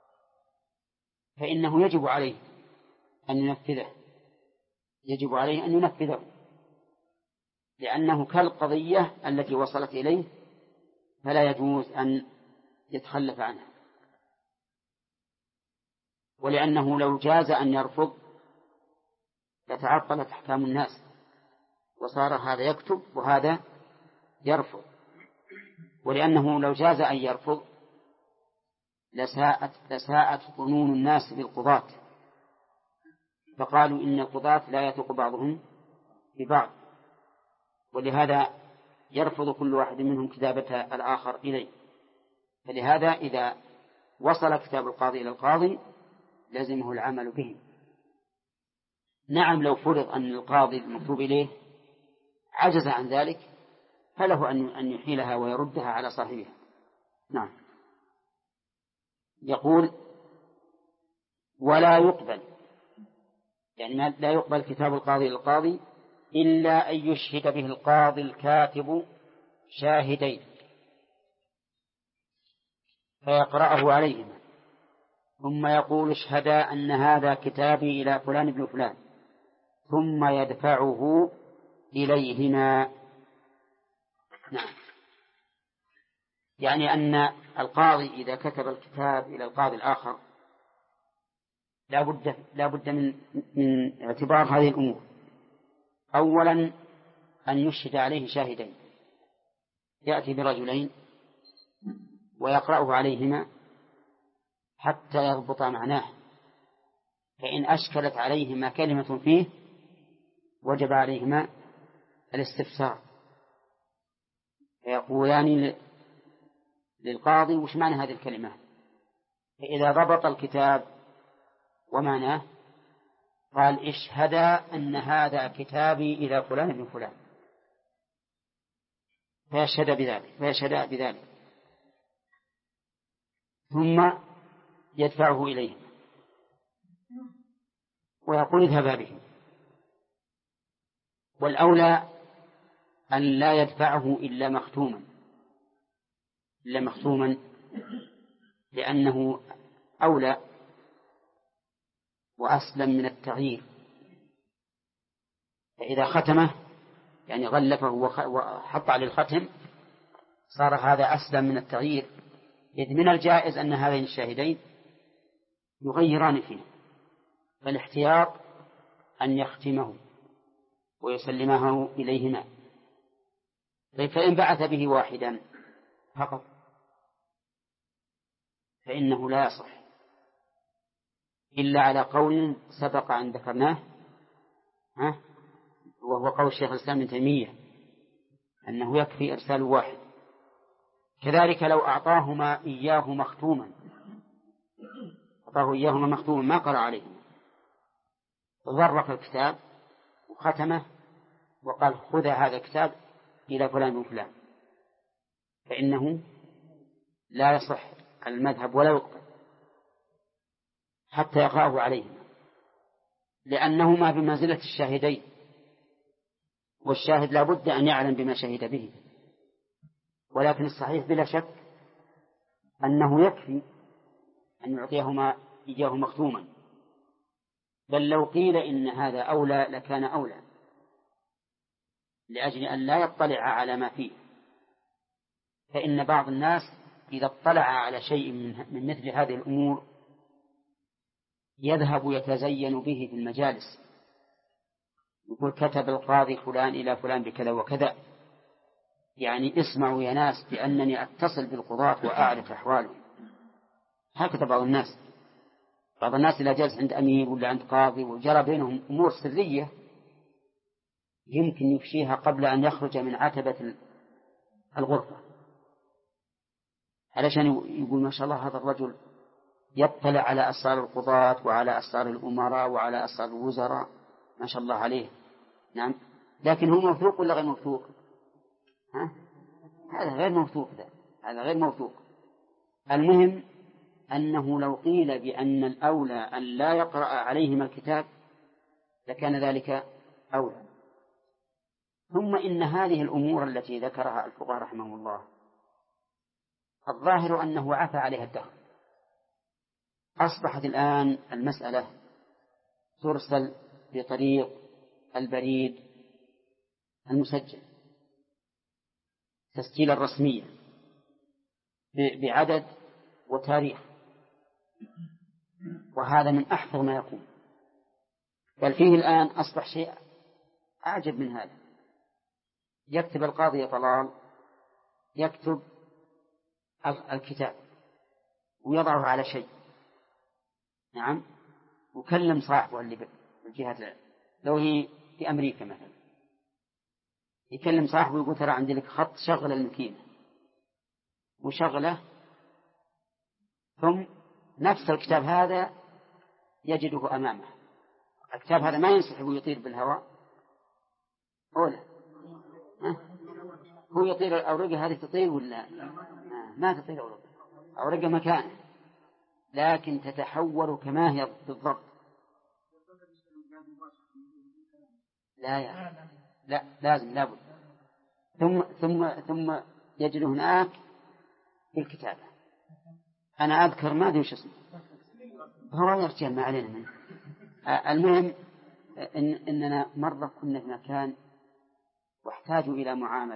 فإنه يجب عليه أن ينفذه، لأنه كالقضية التي وصلت إليه فلا يجوز أن يتخلف عنها. ولأنه لو جاز أن يرفض لتعطلت أحكام الناس، وصار هذا يكتب وهذا يرفض. ولأنه لو جاز أن يرفض لساءت ظنون الناس بالقضاة، فقالوا إن القضاة لا يثق بعضهم ببعض، ولهذا يرفض كل واحد منهم كتابة الآخر إليه. فلهذا إذا وصل كتاب القاضي إلى القاضي لازمه العمل به. نعم، لو فرض أن القاضي المكتوب إليه عجز عن ذلك فله أن يحيلها ويردها على صاحبها. نعم. يقول ولا يقبل، يعني لا يقبل كتاب القاضي للقاضي إلا أن يشهد به القاضي الكاتب شاهدين فيقرأه عليهما ثم يقول اشهدا أن هذا كتابي إلى فلان بن فلان ثم يدفعه إليهما. نعم. يعني أن القاضي إذا كتب الكتاب إلى القاضي الآخر لا بد من اعتبار هذه الأمور. أولا أن يشهد عليه شاهدين، يأتي برجلين ويقرأه عليهما حتى يضبط معناه، فإن أشكلت عليهما كلمة فيه وجب عليهما الاستفسار، فيقولان للقاضي وش معنى هذه الكلمة، فإذا ضبط الكتاب ومعناه قال اشهد أن هذا كتابي إلى فلان بن فلان، فيشهد بذلك ثم يدفعه إليه ويقول اذهبا به. والأولى أن لا يدفعه إلا مختوما لأنه أولى وأسلم من التغيير. فإذا ختمه يعني غلفه وحط على الختم صار هذا أسلم من التغيير، إذ من الجائز أن هذين الشاهدين يغيران فيه، فالاحتياط أن يختمه ويسلمه إليهما. فإن بعث به واحدا فقط فإنه لا يصح إلا على قول سبق أن ذكرناه، وهو قول الشيخ الإسلام ابن تيمية أنه يكفي إرسال واحد. كذلك لو أعطاهما إياه مختوما ما قرأ عليه، ضرق الكتاب وختمه وقال خذ هذا الكتاب إلى فلان وفلان، فإنه لا يصح المذهب ولا يقبل حتى يقرأه عليهما، لأنهما بمنزلة الشاهدين، والشاهد لا بد أن يعلم بما شهد به. ولكن الصحيح بلا شك أنه يكفي أن يعطيهما إياه مختوما، بل لو قيل إن هذا أولى لكان أولى، لأجل أن لا يطلع على ما فيه. فإن بعض الناس إذا اطلع على شيء من مثل هذه الأمور يذهب يتزين به في المجالس، يقول كتب القاضي فلان إلى فلان بكذا وكذا، يعني اسمعوا يا ناس بأنني أتصل بالقضاة وأعرف أحوالهم. هكذا بعض الناس إذا جلس عند أمير ولا عند قاضي وجرى بينهم أمور سرية يمكن يفشيها قبل أن يخرج من عتبة الغرفة، علشان يقول ما شاء الله هذا الرجل يطلع على أسرار القضاة وعلى أسرار الأمراء وعلى أسرار الوزراء، ما شاء الله عليه. نعم، لكن هو موثوق ولا غير موثوق؟ هذا غير موثوق. المهم أنه لو قيل بأن الأولى أن لا يقرأ عليهما الكتاب لكان ذلك أولى. ثم إن هذه الأمور التي ذكرها الفقهاء رحمه الله الظاهر أنه عفى عليها الدهر، أصبحت الآن المسألة ترسل بطريق البريد المسجل، تسجيل الرسمية بعدد وتاريخ، وهذا من أحفظ ما يكون. بل فيه الآن أصبح شيء أعجب من هذا، يكتب القاضي طلال يكتب الكتاب ويضعه على شيء، نعم، وكلم صاحبه اللي بالجهة، لو هي في أمريكا مثلا يكلم صاحبه ويقول ترى عندي لك خط شغل الماكينة وشغله، ثم نفس الكتاب هذا يجده أمامه. الكتاب هذا ما ينسحب ويطير بالهواء أولا، هو يطير الأورقة هذه تطير ولا ما تطير أورقة مكانه، لكن تتحول كما هي بالضبط. لا لازم لابد. ثم يجد هناك في الكتابة. أنا أذكر ما أدري وش اسمه، هو يرجع ما علينا منه. المهم إننا مرة كنا في مكان واحتاجوا إلى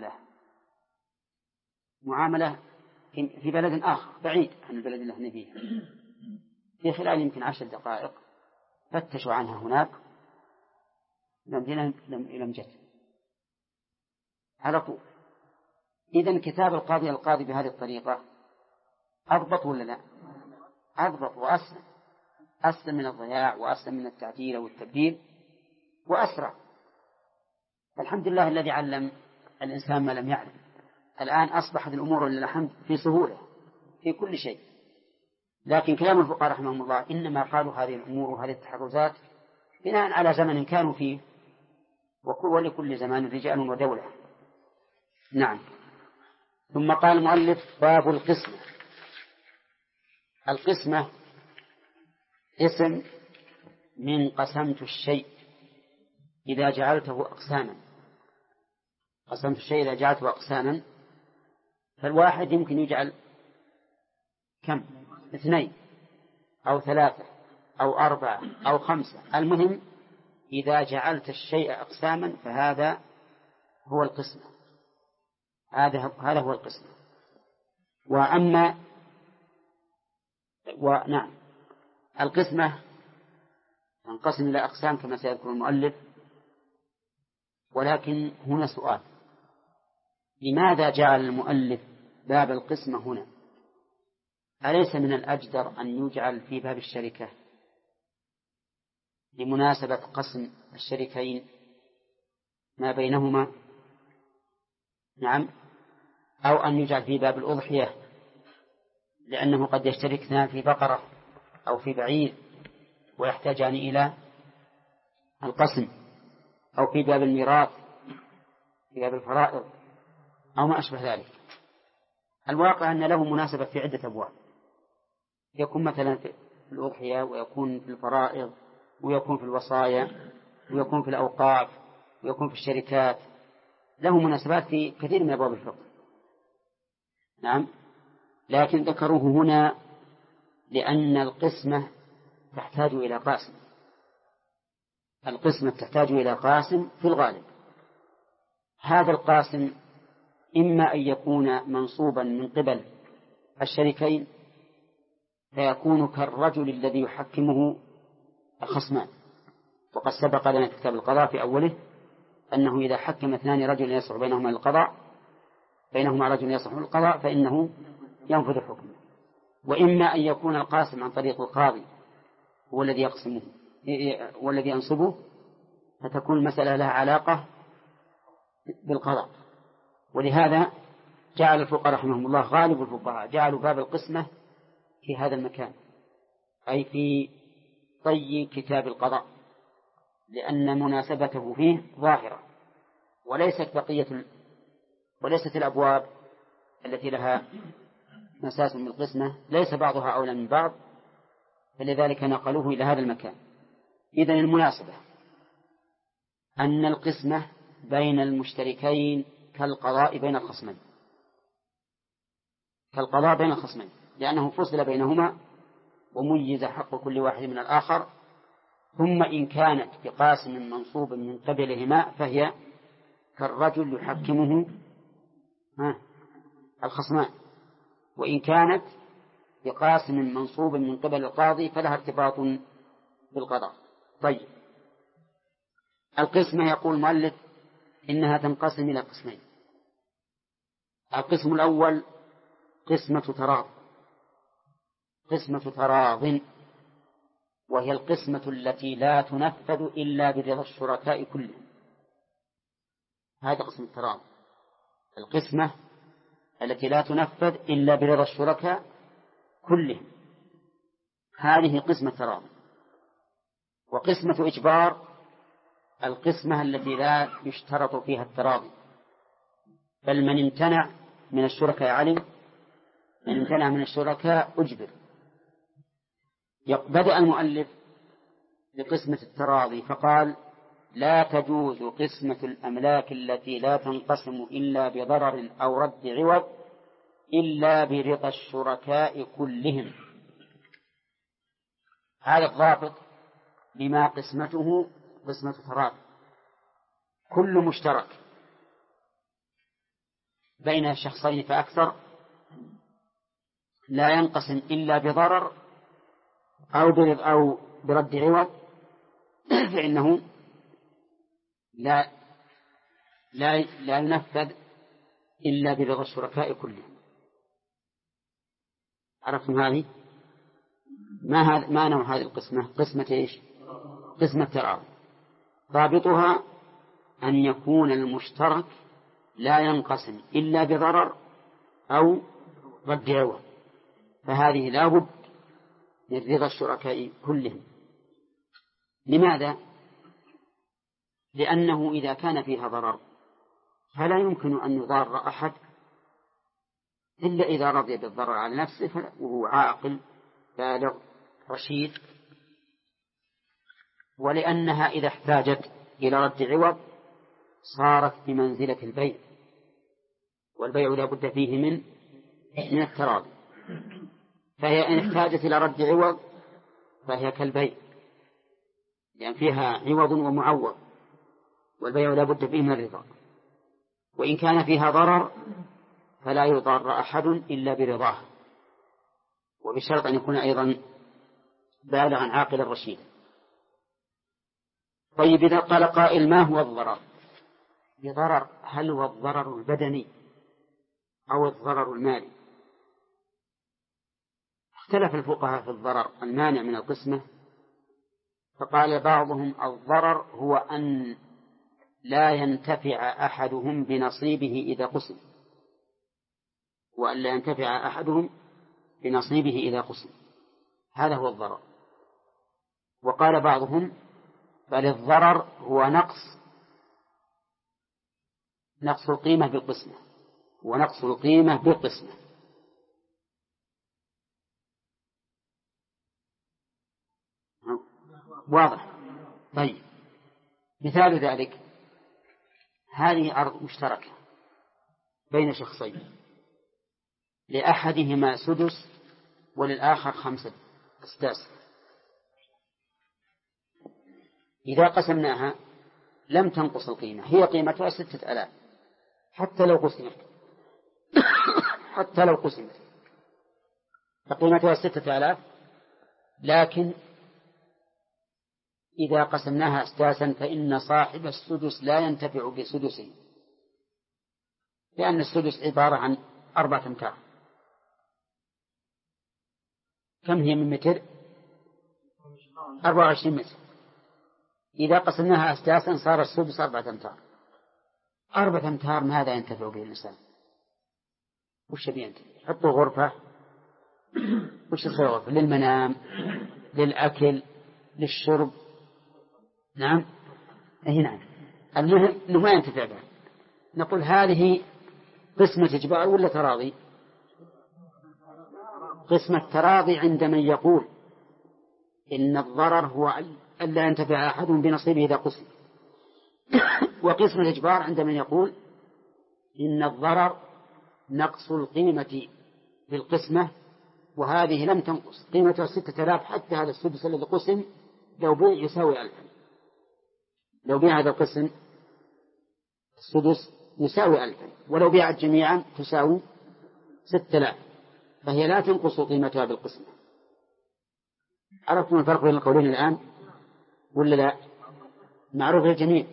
معاملة في بلد آخر بعيد عن البلد اللي احنا فيه. في خلال يمكن 10 دقائق فتشوا عنها هناك، لم جت على طول. إذن كتاب القاضي بهذه الطريقة أضبط ولا لا؟ أضبط وأسلم من الضياع، وأسلم من التعديل والتبديل، وأسرع. الحمد لله الذي علم الإنسان ما لم يعلم. الآن أصبحت الأمور لله الحمد في سهولة في كل شيء. لكن كلام الفقهاء رحمهم الله إنما قالوا هذه الأمور وهذه التحرزات بناء على زمن كانوا فيه، ولكل زمان رجال ودولة. نعم. ثم قال المؤلف: باب القسمة. القسمة اسم من قسمت الشيء إذا جعلته أقساما. قسمت الشيء إذا جعلته أقساما، فالواحد يمكن يجعل كم؟ 2 أو 3 أو 4 أو 5. المهم إذا جعلت الشيء أقساما فهذا هو القسمة. هذا هو القسمة. نعم، القسمة تنقسم إلى أقسام كما سيذكر المؤلف. ولكن هنا سؤال: لماذا جعل المؤلف باب القسمة هنا؟ أليس من الأجدر أن يجعل في باب الشركة لمناسبة قسم الشريكين ما بينهما؟ نعم. أو أن يجعل في باب الأضحية لأنه قد يشترك 2 في بقرة أو في بعير ويحتاجان إلى القسم، أو في باب الميراث في باب الفرائض أو ما أشبه ذلك. الواقع أن له مناسبة في عدة أبواب، يكون مثلا في الأضحية، ويكون في الفرائض، ويكون في الوصايا، ويكون في الأوقاف، ويكون في الشركات. له مناسبات في كثير من أبواب الفقه. نعم. لكن ذكروه هنا لأن القسمة تحتاج إلى قاسم. القسمة تحتاج إلى قاسم في الغالب. هذا القاسم إما أن يكون منصوبا من قبل الشريكين فيكون كالرجل الذي يحكمه الخصمان. وقد سبق لنا في كتاب القضاء في أوله أنه إذا حكم 2 رجل يصلح بينهما رجل يصلح القضاء فإنه ينفذ الحكم. وإما أن يكون القاسم عن طريق القاضي هو الذي يقسمه والذي ينصبه، فتكون المسألة لها علاقة بالقضاء. ولهذا جعل الفقهاء رحمهم الله، غالب الفقهاء، جعلوا باب القسمة في هذا المكان، أي في طي كتاب القضاء، لأن مناسبته فيه ظاهرة، وليست الأبواب التي لها مساس من القسمة ليس بعضها أولى من بعض، فلذلك نقلوه إلى هذا المكان. إذن المناسبة أن القسمة بين المشتركين كالقضاء بين الخصمين، لأنه فصل بينهما وميز حق كل واحد من الآخر. ثم إن كانت بقاسم منصوب من قبلهما فهي كالرجل يحكمه الخصمان، وإن كانت بقاسم منصوب من قبل القاضي فلها ارتباط بالقضاء. طيب، القسمة يقول المؤلف إنها تنقسم إلى قسمين. القسم الأول قسمة تراض، وهي القسمة التي لا تنفذ إلا برضا الشركاء كلهم. هذا قسم التراض، القسمة التي لا تنفذ إلا برضا الشركاء كلهم، هذه قسمة تراض. وقسمة إجبار القسمة التي لا يشترط فيها التراضي، بل من امتنع من الشركاء علم، من امتنع من الشركاء أجبر. بدأ المؤلف بقسمة التراضي فقال: لا تجوز قسمة الأملاك التي لا تنقسم إلا بضرر أو رد عوض إلا برضا الشركاء كلهم. هذا الضابط بما قسمته قسمة تراضي، كل مشترك بين شخصين فأكثر لا ينقسم إلا بضرر أو برد عوض فإنه لا ينفذ إلا برضا الشركاء كلهم. عرفتم هذه؟ ما نوع هذه القسمة؟ قسمة إيش؟ قسمة تراضي. ضابطها أن يكون المشترك لا ينقسم إلا بضرر أو رد عوض، فهذه لا بد من رضا الشركاء كلهم. لماذا؟ لأنه إذا كان فيها ضرر فلا يمكن أن يضار أحد إلا إذا رضي بالضرر على نفسه وهو عاقل بالغ رشيد، ولأنها إذا احتاجت إلى رد عوض صارت بمنزلة البيع، والبيع لا بد فيه من التراضي، فهي إن احتاجت إلى رد عوض فهي كالبيع، لأن فيها عوض ومعوض، والبيع لا بد فيه من الرضا. وإن كان فيها ضرر فلا يضار أحد إلا برضاه، وبشرط أن يكون أيضا بالغا عاقلا رشيدا. طيب، إذا قال قائل: ما هو الضرر؟ بضرر، هل هو الضرر البدني أو الضرر المالي؟ اختلف الفقهاء في الضرر المانع من القسمة، فقال بعضهم: الضرر هو أن لا ينتفع أحدهم بنصيبه إذا قسم، وأن لا ينتفع أحدهم بنصيبه إذا قسم، هذا هو الضرر. وقال بعضهم: بل الضرر هو نقص القيمة بالقسمة، ونقص القيمة بالقسمة. واضح؟ طيب، مثال ذلك: هذه أرض مشتركة بين شخصين، لأحدهما سدس وللآخر 5 أسداس. إذا قسمناها لم تنقص القيمة، هي قيمتها 6000 حتى لو قسمت فقيمتها 6000، لكن إذا قسمناها أسداسا فإن صاحب السدس لا ينتفع بسدسه، لأن السدس عبارة عن 4 أمتار. كم هي من متر؟ 24 متر. إذا قسمناها أسداسا صار السدس 4 أمتار. 4 أمتار ماذا ينتفع به الإنسان؟ وش بينتفع؟ يحطوا غرفة، وش يصير غرفة؟ للمنام، للأكل، للشرب. نعم، نعم. المهم أنه ما ينتفع بها. نقول هذه قسمة إجبار ولا تراضي؟ قسمة تراضي عند من يقول إن الضرر هو أن لا ينتفع أحد بنصيبه إذا قسم، وقسمة إجبار عند من يقول إن الضرر نقص القيمة في القسمة، وهذه لم تنقص قيمتها 6000 حتى هذا السدس الذي قسم لو بيع يساوي 1000. لو بيع هذا القسم السدس يساوي 1000، ولو بيعت جميعا تساوي 6000، فهي لا تنقص قيمتها بالقسمة. عرفتم الفرق بين القولين الآن ولا لا؟ معروف للجميع.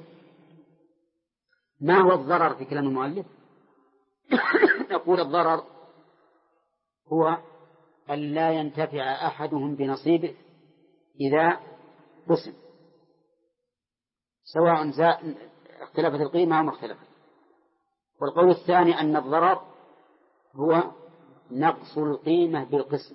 ما هو الضرر في كلام المؤلف؟ نقول الضرر هو أن لا ينتفع أحدهم بنصيبه إذا قسم، سواء اختلفت القيمة أو ما اختلفت. والقول الثاني أن الضرر هو نقص القيمة بالقسمة.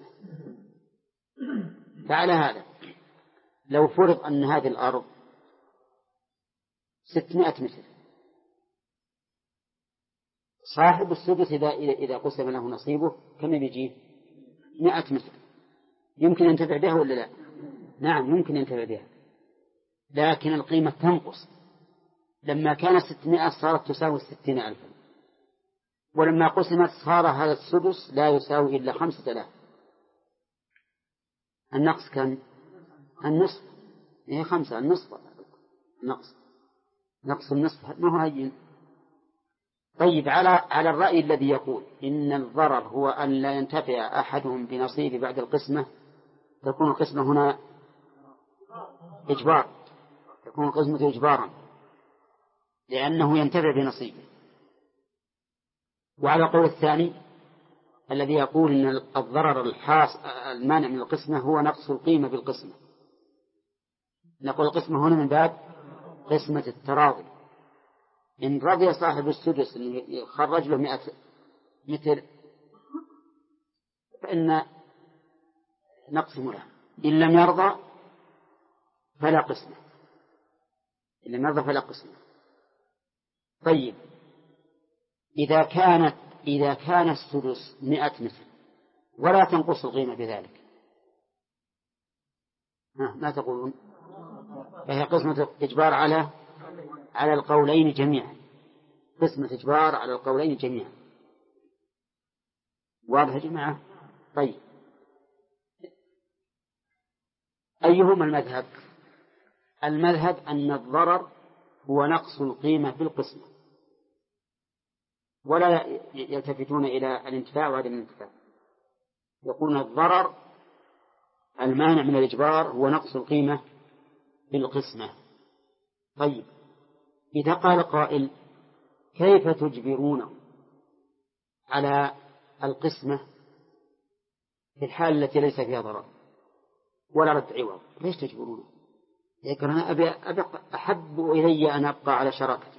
فعلى هذا لو فرض أن هذه الأرض 600 متر، صاحب السدس إذا قسم له نصيبه كم بيجيه 100 مثل، يمكن ينتفع بها ولا لا؟ نعم يمكن ينتفع بها، لكن القيمة تنقص. لما كان 600 صارت تساوي 60,000، ولما قسمت صار هذا السدس لا يساوي إلا 5000. النقص كم؟ النصف. هي 5 النصف نقص النصف ما هو هين. طيب على الرأي الذي يقول إن الضرر هو أن لا ينتفع أحدهم بنصيب بعد القسمة، تكون القسمة هنا إجبار، تكون القسمة إجبارا لأنه ينتفع بنصيبه. وعلى القول الثاني الذي يقول إن الضرر المانع من القسمة هو نقص القيمة بالقسمة، نقول القسمة هنا من باب قسمة التراضي. إن رضي صاحب السدس أن يخرج له 100 مثل فإن نقسم له، إن لم يرضى فلا قسمة، إن لم يرضى فلا قسمة. طيب إذا كان السدس 100 مثل ولا تنقص القيمة بذلك، ما تقولون؟ فهي قسمة إجبار على القولين جميعا، قسمة إجبار على القولين جميعا. واضح يا جماعة؟ طيب أيهما المذهب؟ المذهب أن الضرر هو نقص القيمة في القسمة، ولا يلتفتون إلى الانتفاع وعدم الانتفاع، يقولون الضرر المانع من الإجبار هو نقص القيمة في القسمة. طيب إذا قال قائل كيف تجبرونه على القسمة في الحال التي ليس فيها ضرر ولا رد عوض؟ ليش تجبرونه؟ لكن أنا أحب إلي أن أبقى على شراكتي.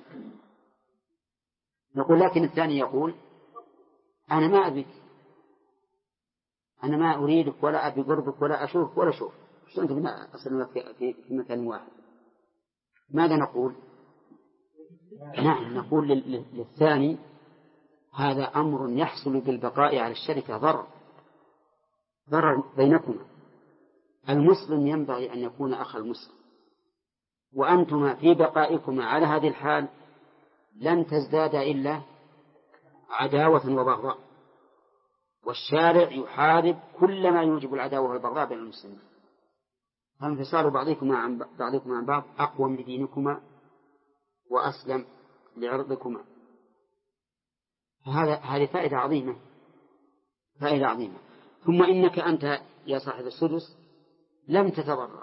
نقول لكن الثاني يقول أنا ما أبيك، أنا ما أريدك ولا أبي قربك ولا أشوفك ولا أشوف، أنت ما أصلا في مكان واحد. ماذا نقول؟ نعم نقول للثاني هذا أمر يحصل بالبقاء على الشركة، ضرر بينكما. المسلم ينبغي أن يكون أخا المسلم، وأنتما في بقائكما على هذه الحال لن تزداد إلا عداوة وبغضاء، والشارع يحارب كل ما يوجب العداوة والبغضاء بين المسلمين. فانفصال بعضكما عن بعض أقوم لدينكما وأسلم لعرضكما. هذه فائدة عظيمة. ثم إنك أنت يا صاحب السدس لم تتضرر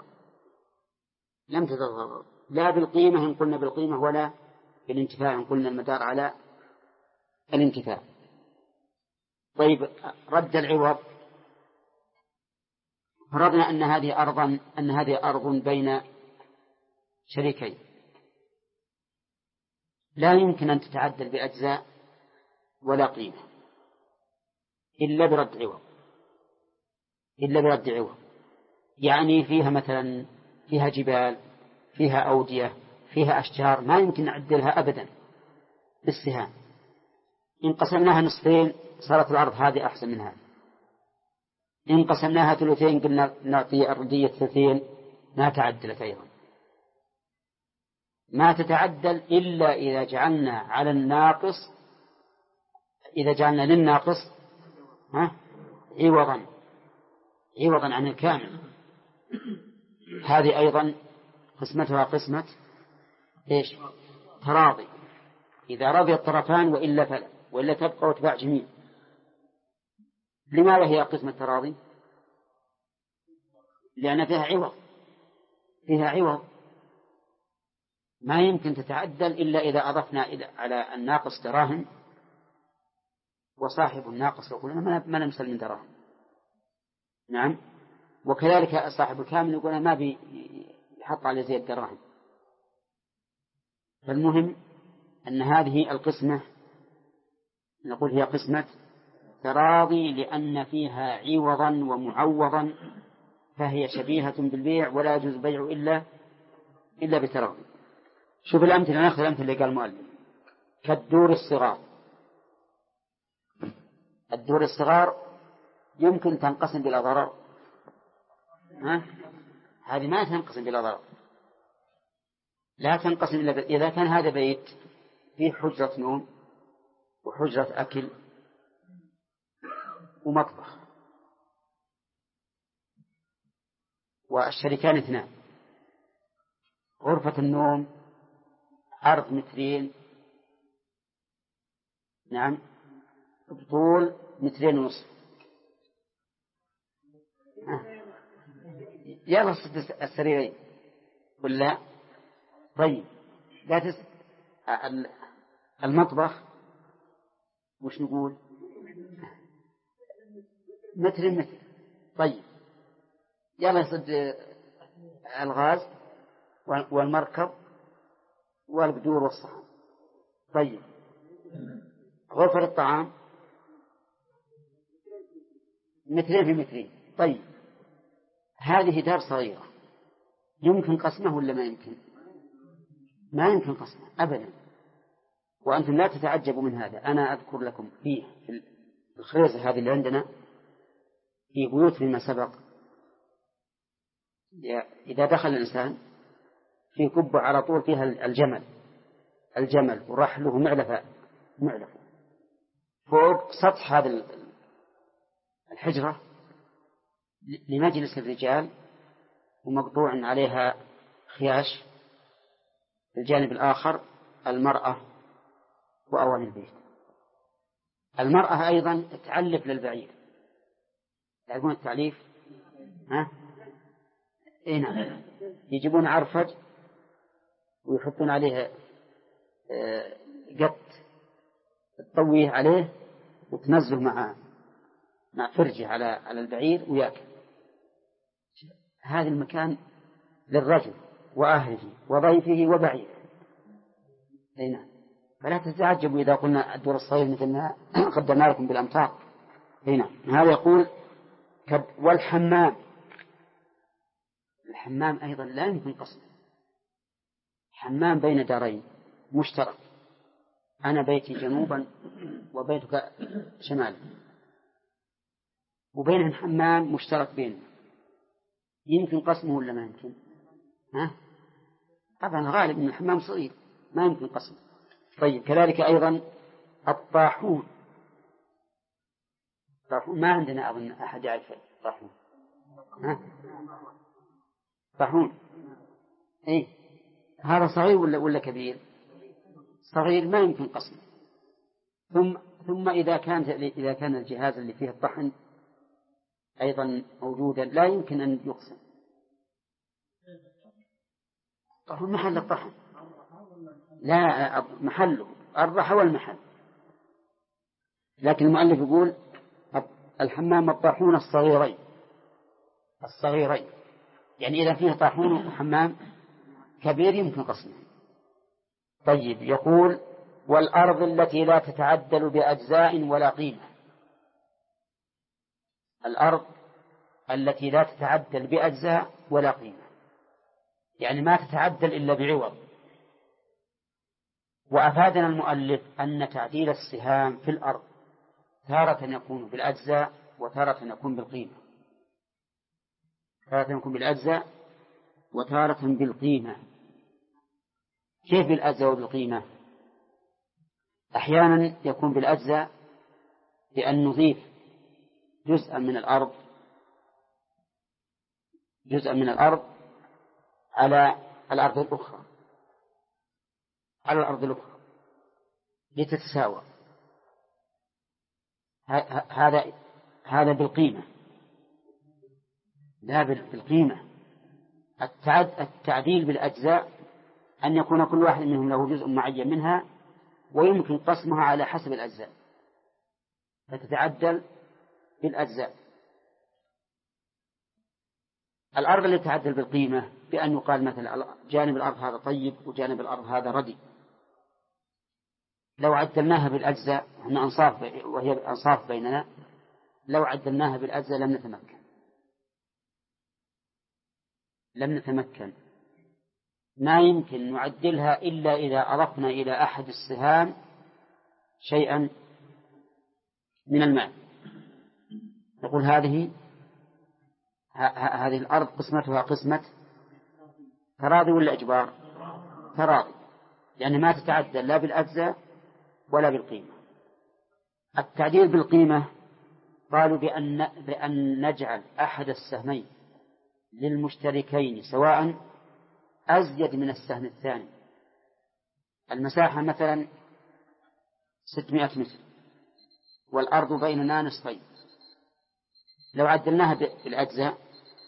لا بالقيمة إن قلنا بالقيمة ولا بالانتفاع إن قلنا المدار على الانتفاع. طيب رد العوض، فرضنا أن هذه أرض بين شريكين لا يمكن أن تتعدل بأجزاء ولا قيمة إلا برد عوض. يعني فيها مثلا فيها جبال، فيها أودية، فيها أشجار، ما يمكن نعدلها أبدا بالسهام. إن قسمناها نصفين صارت الأرض هذه أحسن من هذه، إن قسمناها ثلثين قلنا نعطي أرضية ثلثين، ما تعدلت أيضا. ما تتعدل إلا إذا جعلنا للناقص عوضا عن الكامل. هذه أيضا قسمتها قسمة إيش؟ تراضي. إذا رضي الطرفان وإلا فلا، وإلا تبقى وتباع جميع. لماذا هي قسمة تراضي؟ لأن فيها عوض ما يمكن تتعدل إلا إذا أضفنا على الناقص دراهم، وصاحب الناقص يقول أنا ما نمسل من دراهم. نعم. وكذلك صاحب الكامل يقول أنا ما بيحط على زي الدراهم. فالمهم أن هذه القسمة نقول هي قسمة تراضي لأن فيها عوضا ومعوضا، فهي شبيهة بالبيع ولا يجوز البيع إلا بتراضي. شوف الأمثلة، نأخذ الأمثلة اللي قال المؤلف كالدور الصغار. الدور الصغار يمكن تنقسم بلا ضرر، هذه ما تنقسم بلا ضرر، لا تنقسم إلا إذا كان هذا بيت فيه حجرة نوم وحجرة أكل ومطبخ، والشريكان اثنان، غرفة النوم عرض 2 متر، نعم، بطول 2.5 متر، يلا السريرين ولا؟ طيب لا المطبخ وش نقول؟ 1 متر. طيب يلا يصد الغاز والمركب والقدور والصحن. طيب غرفة الطعام 2 في 2 متر. طيب هذه دار صغيرة يمكن قسمه ولا ما يمكن؟ ما يمكن قسمه أبدا، وأنتم لا تتعجبوا من هذا. أنا أذكر لكم في الخريزة هذه اللي عندنا في بيوت فيما سبق، إذا دخل الإنسان في قبة على طول فيها الجمل ورحله معلفة فوق سطح هذا الحجرة لمجلس الرجال، ومقطوع عليها خياش، الجانب الآخر المرأة وأواني البيت. المرأة أيضا تعلف للبعير، تعرفون التعليف؟ نعم، يجيبون عرفج ويحطون عليه قط تطويه عليه وتنزله مع فرجه على البعير ويأكل. هذا المكان للرجل وأهله وضيفه وبعيره. نعم، فلا تتعجبوا إذا قلنا الدور الصغير مثل ما قدمنا لكم بالأمتار. هنا هذا يقول والحمام، الحمام أيضا لا يمكن قسمه. حمام بين دارين مشترك، أنا بيتي جنوبا وبيتك شمالا، وبينهم حمام مشترك بيننا، يمكن قسمه ولا ما يمكن؟ طبعا غالب من الحمام صغير ما يمكن قسمه. طيب كذلك أيضا الطاحون ما عندنا أظن أحد يعرف الطاحون. طاحون هذا صغير ولا كبير؟ صغير ما يمكن قسمه. ثم إذا كان الجهاز اللي فيه الطحن أيضا موجودا لا يمكن أن يقسم. طحن محل الطحن، لا محله الرحى والمحل. لكن المؤلف يقول الحمام الطاحون الصغيرين، يعني إذا فيه طاحون وحمام كبير يمكن قسمه. طيب يقول والأرض التي لا تتعدل بأجزاء ولا قيمة، الأرض التي لا تتعدل بأجزاء ولا قيمة، يعني ما تتعدل إلا بعوض. وأفادنا المؤلف أن تعديل السهام في الأرض تارة يكون بالأجزاء وتارة يكون بالقيمة، تارة يكون بالأجزاء وتارة بالقيمة. كيف بالأجزاء وبالقيمة؟ أحيانا يكون بالأجزاء بأن نضيف جزءا من الأرض على الأرض الأخرى لتتساوى. هذا بالقيمة، لا بالقيمة. التعديل بالأجزاء أن يكون كل واحد منهم له جزء معين منها ويمكن قسمها على حسب الأجزاء فتتعدل بالأجزاء. الأرض اللي تتعدل بالقيمة بأن يقال مثلا جانب الأرض هذا طيب وجانب الأرض هذا ردي، لو عدلناها بالأجزاء احنا أنصاف وهي أنصاف بيننا، لو عدلناها بالأجزاء لم نتمكن. ما يمكن نعدلها إلا إذا أضفنا إلى أحد السهام شيئا من المال. نقول هذه الأرض قسمتها قسمة تراضي ولا إجبار؟ تراضي، لأن ما تتعدل لا بالأجزاء ولا بالقيمة. التعديل بالقيمة قالوا بأن نجعل أحد السهمين للمشتركين سواء أزيد من السهم الثاني. المساحة مثلا 600 متر والأرض بيننا نصفين، لو عدلناها بالأجزاء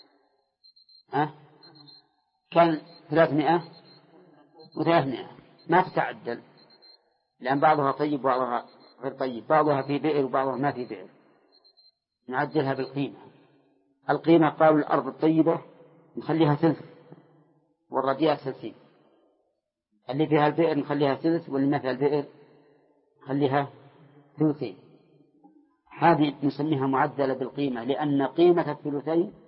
كان 300 و300 ما تتعدل، لأن بعضها طيب وبعضها غير طيب، بعضها في بئر وبعضها ما في بئر. نعدلها بالقيمة. القيمة قالوا الأرض الطيبة نخليها ثلث والرديئة ثلثين، اللي فيها البئر نخليها ثلث واللي ما فيها البئر نخليها ثلثين. هذه نسميها معدلة بالقيمة، لأن قيمة الثلثين